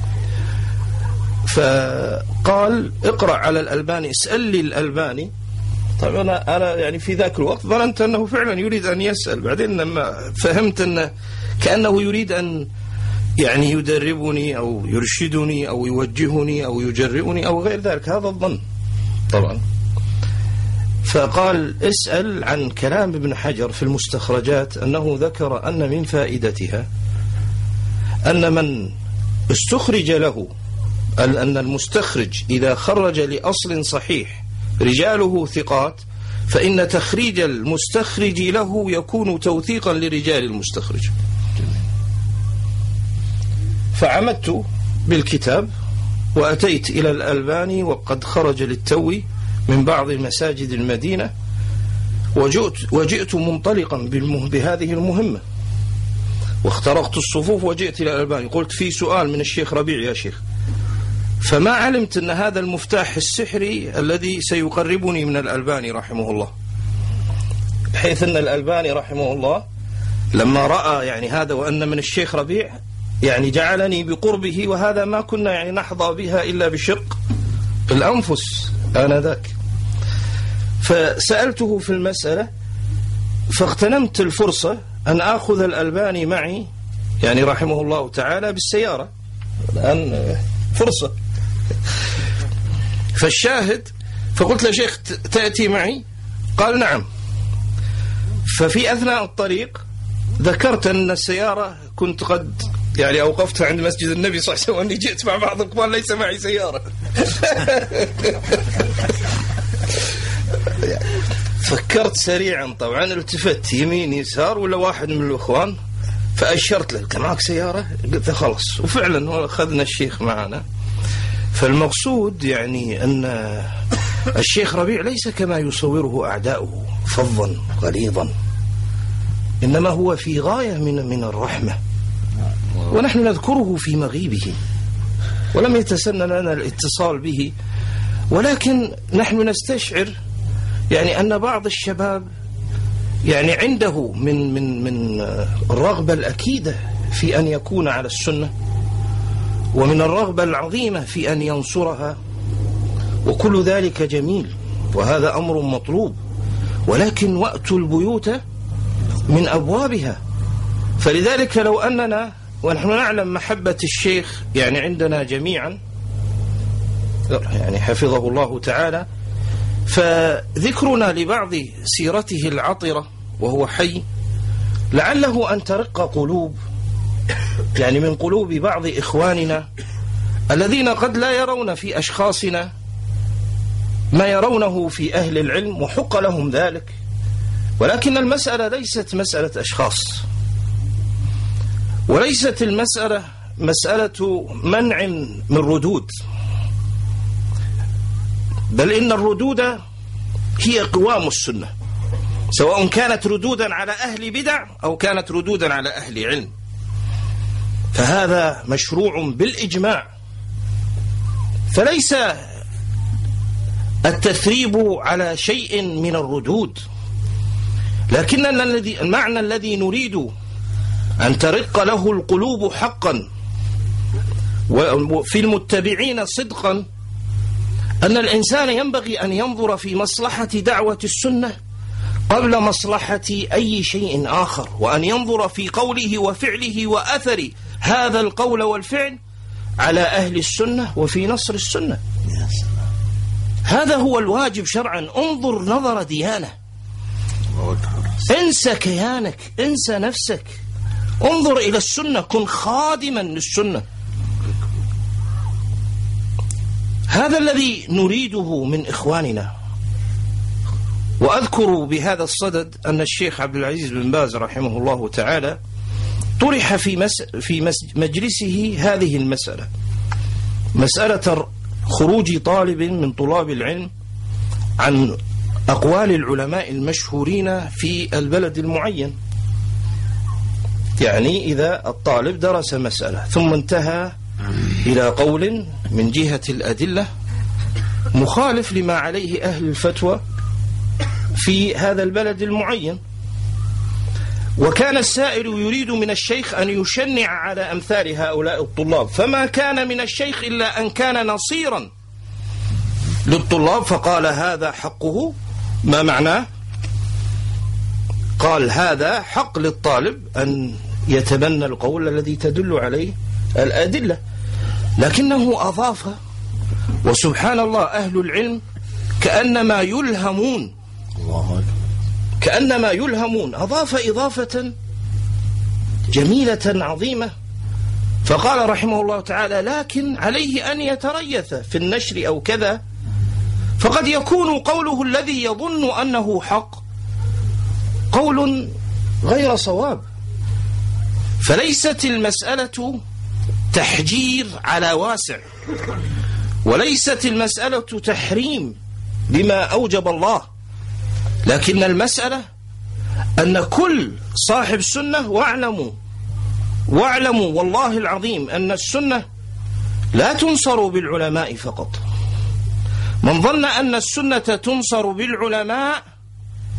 [SPEAKER 1] فقال اقرأ على الألباني، اسأل لي الألباني. طيب أنا أنا يعني في ذاك الوقت ظننت أنه فعلا يريد أن يسأل، بعدين لما فهمت أنه كأنه يريد أن يعني يدربني أو يرشدني أو يوجهني أو يجرئني أو غير ذلك، هذا الظن طبعا. فقال اسأل عن كلام ابن حجر في المستخرجات، أنه ذكر أن من فائدتها أن من استخرج له، أن المستخرج إذا خرج لأصل صحيح رجاله ثقات، فإن تخريج المستخرج له يكون توثيقا لرجال المستخرج. فعمدت بالكتاب وأتيت إلى الألباني وقد خرج للتو من بعض مساجد المدينة، وجئت, وجئت منطلقا بهذه المهمة، واخترقت الصفوف وجئت إلى الألباني، قلت في سؤال من الشيخ ربيع يا شيخ، فما علمت أن هذا المفتاح السحري الذي سيقربني من الألباني رحمه الله. بحيث أن الألباني رحمه الله لما رأى يعني هذا وأن من الشيخ ربيع يعني جعلني بقربه، وهذا ما كنا يعني نحظى بها إلا بشق الأنفس آنذاك. فسألته في المسألة فاغتنمت الفرصة أن أخذ الألباني معي يعني رحمه الله تعالى بالسيارة، الآن فرصة. فالشاهد فقلت له شيخ تأتي معي؟ قال نعم. ففي أثناء الطريق ذكرت أن السيارة كنت قد يعني أوقفتها عند مسجد النبي صلى الله عليه وسلم، وأني جئت مع بعض الإخوان ليس معي سيارة. فكرت سريعا طبعا، التفت يمين يسار ولا واحد من الإخوان، فأشرت له معك سيارة؟ قلت خلاص، وفعلا أخذنا الشيخ معنا. فالمقصود يعني أن الشيخ ربيع ليس كما يصوره أعداؤه فظا غليظا، إنما هو في غاية من من الرحمة، ونحن نذكره في مغيبه ولم يتسنى لنا الاتصال به، ولكن نحن نستشعر يعني أن بعض الشباب يعني عنده من من من الرغبة الأكيدة في أن يكون على السنة، ومن الرغبة العظيمة في أن ينصرها، وكل ذلك جميل وهذا أمر مطلوب، ولكن وأتوا البيوت من أبوابها. فلذلك لو أننا ونحن نعلم محبة الشيخ يعني عندنا جميعا يعني حفظه الله تعالى، فذكرنا لبعض سيرته العطرة وهو حي لعله أن ترق قلوب يعني من قلوب بعض إخواننا الذين قد لا يرون في أشخاصنا ما يرونه في أهل العلم، وحق لهم ذلك، ولكن المسألة ليست مسألة أشخاص، وليست المسألة مسألة منع من ردود، بل إن الردود هي قوام السنة، سواء كانت ردودا على أهل بدع أو كانت ردودا على أهل علم، فهذا مشروع بالإجماع. فليس التثريب على شيء من الردود، لكننا الذي المعنى الذي نريد أن ترق له القلوب حقا وفي المتبعين صدقا أن الإنسان ينبغي أن ينظر في مصلحة دعوة السنة قبل مصلحة أي شيء آخر، وأن ينظر في قوله وفعله وأثر هذا القول والفعل على أهل السنة وفي نصر السنة. هذا هو الواجب شرعا. انظر نظر ديانة، انسى كيانك، انسى نفسك، انظر إلى السنة، كن خادما للسنة. هذا الذي نريده من إخواننا. وأذكر بهذا الصدد أن الشيخ عبد العزيز بن باز رحمه الله تعالى طرح في مس في مس مجلسه هذه المسألة، مسألة خروج طالب من طلاب العلم عن أقوال العلماء المشهورين في البلد المعين. يعني إذا الطالب درس مسألة ثم انتهى إلى قول من جهة الأدلة مخالف لما عليه أهل الفتوى في هذا البلد المعين، وكان السائل يريد من الشيخ أن يشنع على أمثال هؤلاء الطلاب، فما كان من الشيخ إلا أن كان نصيرا للطلاب، فقال هذا حقه. ما معناه؟ قال هذا حق للطالب أن يتبنى القول الذي تدل عليه الأدلة، لكنه أضاف، وسبحان الله أهل العلم كأنما يلهمون كأنما يلهمون أضاف إضافة جميلة عظيمة، فقال رحمه الله تعالى لكن عليه أن يتريث في النشر أو كذا، فقد يكون قوله الذي يظن أنه حق قول غير صواب. فليست المسألة تحجير على واسع، وليست المسألة تحريم بما أوجب الله، لكن المسألة أن كل صاحب سنة، واعلموا واعلموا والله العظيم أن السنة لا تنصر بالعلماء فقط. من ظن أن السنة تنصر بالعلماء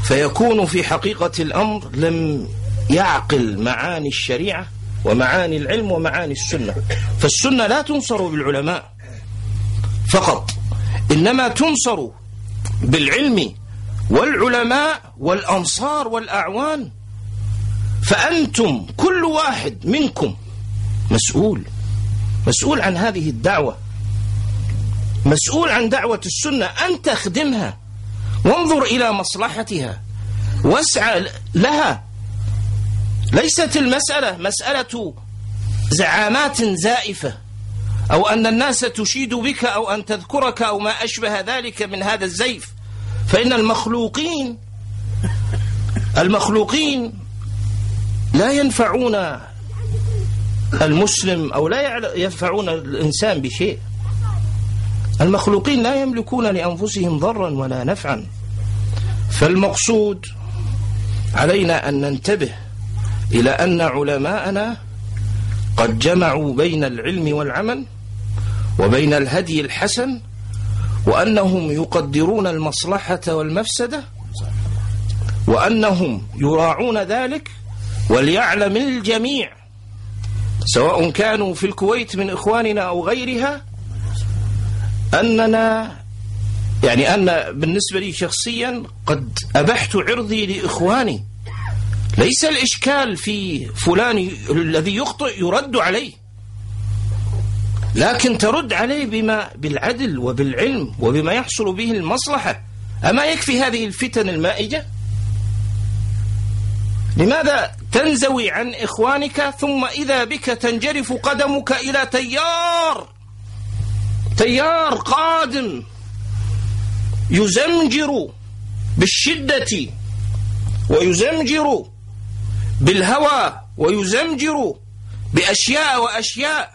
[SPEAKER 1] فيكون في حقيقة الأمر لم يعقل معاني الشريعة ومعاني العلم ومعاني السنة. فالسنة لا تنصر بالعلماء فقط، إنما تنصر بالعلم والعلماء والأنصار والأعوان. فأنتم كل واحد منكم مسؤول مسؤول عن هذه الدعوة، مسؤول عن دعوة السنة. أنت اخدمها وانظر إلى مصلحتها واسعى لها. ليست المسألة مسألة زعامات زائفة أو أن الناس تشيد بك أو أن تذكرك أو ما أشبه ذلك من هذا الزيف. فإن المخلوقين المخلوقين لا ينفعون المسلم أو لا ينفعون الإنسان بشيء. المخلوقين لا يملكون لأنفسهم ضرا ولا نفعا. فالمقصود علينا أن ننتبه إلى أن علماءنا قد جمعوا بين العلم والعمل وبين الهدي الحسن، وأنهم يقدرون المصلحة والمفسدة، وأنهم يراعون ذلك. وليعلم الجميع سواء كانوا في الكويت من إخواننا أو غيرها أننا يعني أن بالنسبة لي شخصيا قد أبحت عرضي لإخواني. ليس الإشكال في فلان الذي يخطئ يرد عليه، لكن ترد عليه بما بالعدل وبالعلم وبما يحصل به المصلحة. أما يكفي هذه الفتن المائجة؟ لماذا تنزوي عن إخوانك ثم إذا بك تنجرف قدمك إلى تيار تيار قادم يزمجر بالشدة ويزمجر بالهوى ويزمجر بأشياء وأشياء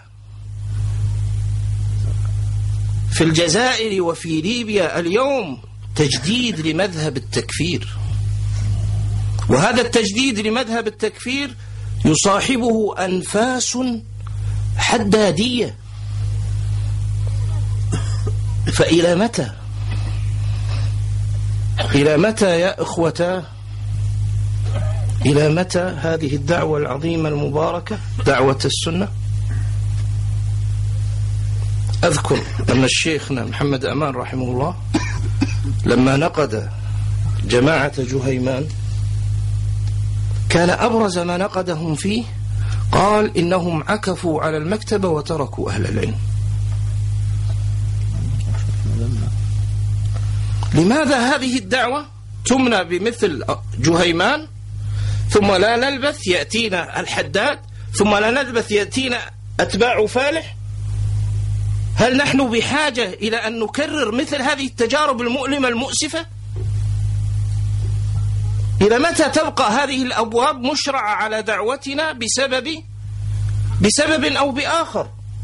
[SPEAKER 1] في الجزائر وفي ليبيا اليوم تجديد لمذهب التكفير. وهذا التجديد لمذهب التكفير يصاحبه أنفاس حدادية. فإلى متى إلى متى يا إخوة إلى متى هذه الدعوة العظيمة المباركة دعوة السنة؟ أذكر أن الشيخنا محمد أمان رحمه الله لما نقد جماعة جهيمان كان أبرز ما نقدهم فيه قال إنهم عكفوا على المكتبة وتركوا أهل العلم. لماذا هذه الدعوة تمنى بمثل جهيمان ثم لا نلبث يأتينا الحداد ثم لا نلبث يأتينا أتباع فالح؟ هل نحن بحاجة إلى أن نكرر مثل هذه التجارب المؤلمة المؤسفة؟ إلى متى تبقى هذه الأبواب مشرعة على دعوتنا بسبب بسبب أو بآخر؟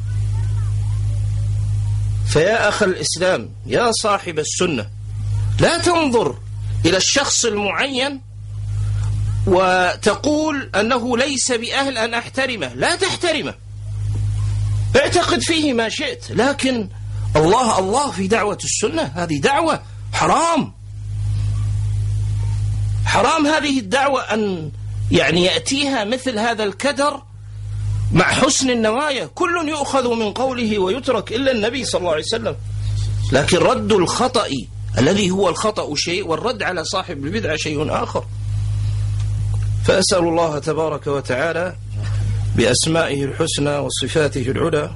[SPEAKER 1] فيا أخ الإسلام يا صاحب السنة، لا تنظر إلى الشخص المعين وتقول أنه ليس بأهل أن أحترمه. لا تحترمه، اعتقد فيه ما شئت، لكن الله الله في دعوة السنة هذه دعوة حرام. حرام هذه الدعوة أن يعني يأتيها مثل هذا الكدر مع حسن النوايا. كل يؤخذ من قوله ويترك إلا النبي صلى الله عليه وسلم، لكن رد الخطأ الذي هو الخطأ شيء والرد على صاحب البدعة شيء آخر. فأسأل الله تبارك وتعالى بأسمائه الحسنى وصفاته العلى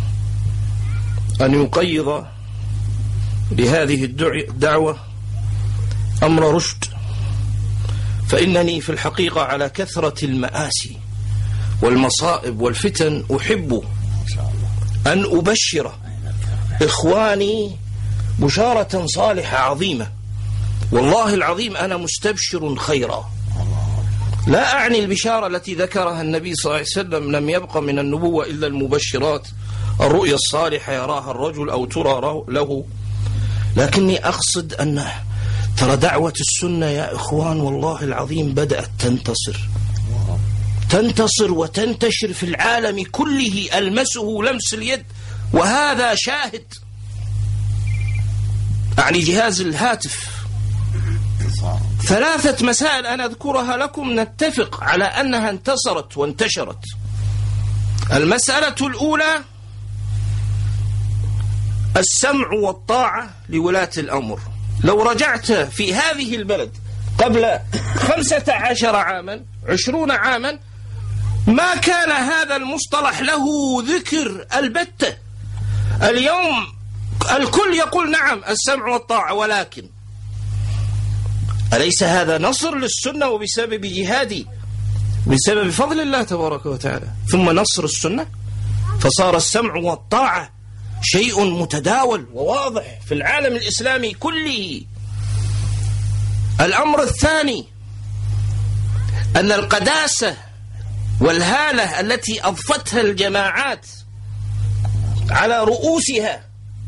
[SPEAKER 1] أن يقيض لهذه الدعوة أمر رشد، فإنني في الحقيقة على كثرة المآسي والمصائب والفتن أحب أن أبشر إخواني بشارة صالحة عظيمة. والله العظيم أنا مستبشر خيرا. لا أعني البشارة التي ذكرها النبي صلى الله عليه وسلم لم يبق من النبوة إلا المبشرات، الرؤيا الصالحة يراها الرجل أو ترى له، لكني أقصد أن ترى دعوة السنة يا إخوان والله العظيم بدأت تنتصر تنتصر وتنتشر في العالم كله، ألمسه لمس اليد، وهذا شاهد. أعني جهاز الهاتف ثلاثة مسائل أنا أذكرها لكم نتفق على أنها انتصرت وانتشرت. المسألة الأولى السمع والطاعة لولاة الأمر. لو رجعت في هذه البلد قبل خمسة عشر عاما عشرون عاما ما كان هذا المصطلح له ذكر البتة. اليوم الكل يقول نعم السمع والطاعة، ولكن أليس هذا نصر للسنة وبسبب جهادي بسبب فضل الله تبارك وتعالى ثم نصر السنة؟ فصار السمع والطاعة شيء متداول وواضح في العالم الإسلامي كله. الأمر الثاني أن القداسة والهالة التي أضفتها الجماعات على رؤوسها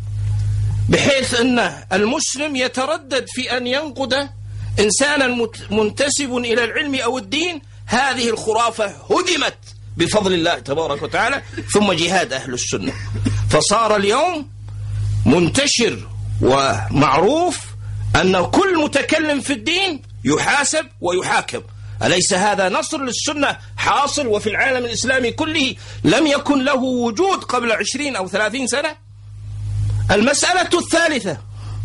[SPEAKER 1] بحيث أن المسلم يتردد في أن ينقد إنسانا منتسب إلى العلم أو الدين، هذه الخرافة هدمت بفضل الله تبارك وتعالى ثم جهاد أهل السنة. فصار اليوم منتشر ومعروف أن كل متكلم في الدين يحاسب ويحاكم. أليس هذا نصر للسنة حاصل وفي العالم الإسلامي كله لم يكن له وجود قبل عشرين أو ثلاثين سنة؟ المسألة الثالثة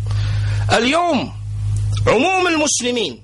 [SPEAKER 1] اليوم عموم المسلمين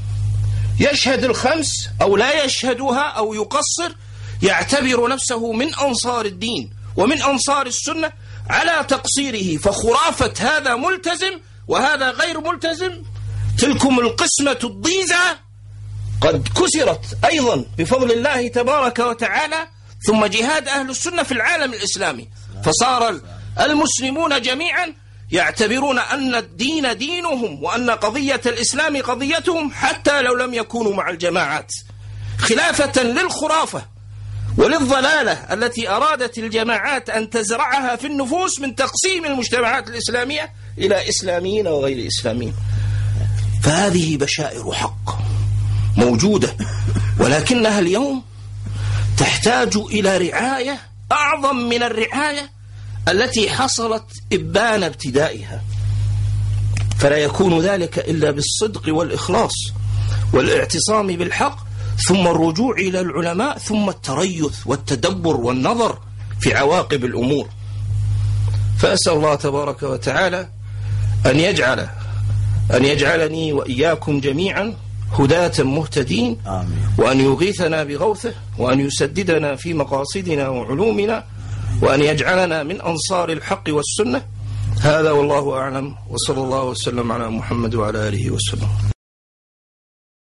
[SPEAKER 1] يشهد الخمس أو لا يشهدها أو يقصر، يعتبر نفسه من أنصار الدين ومن أنصار السنة على تقصيره. فخرافة هذا ملتزم وهذا غير ملتزم، تلكم القسمة الضيزة قد كسرت أيضا بفضل الله تبارك وتعالى ثم جهاد أهل السنة في العالم الإسلامي. فصار المسلمون جميعا يعتبرون أن الدين دينهم وأن قضية الإسلام قضيتهم حتى لو لم يكونوا مع الجماعات، خلافة للخرافة وللضلالة التي أرادت الجماعات أن تزرعها في النفوس من تقسيم المجتمعات الإسلامية إلى إسلاميين وغير إسلاميين. فهذه بشائر حق موجودة، ولكنها اليوم تحتاج إلى رعاية أعظم من الرعاية التي حصلت إبان ابتدائها. فلا يكون ذلك إلا بالصدق والإخلاص والاعتصام بالحق ثم الرجوع إلى العلماء ثم التريث والتدبر والنظر في عواقب الأمور. فأسأل الله تبارك وتعالى أن يجعل أن يجعلني وإياكم جميعا هداة مهتدين، وأن يغيثنا بغوثه، وأن يسددنا في مقاصدنا وعلومنا، وأن يجعلنا من أنصار الحق والسنة. هذا والله أعلم، وصلى الله وسلم على محمد وعلى آله وسلم.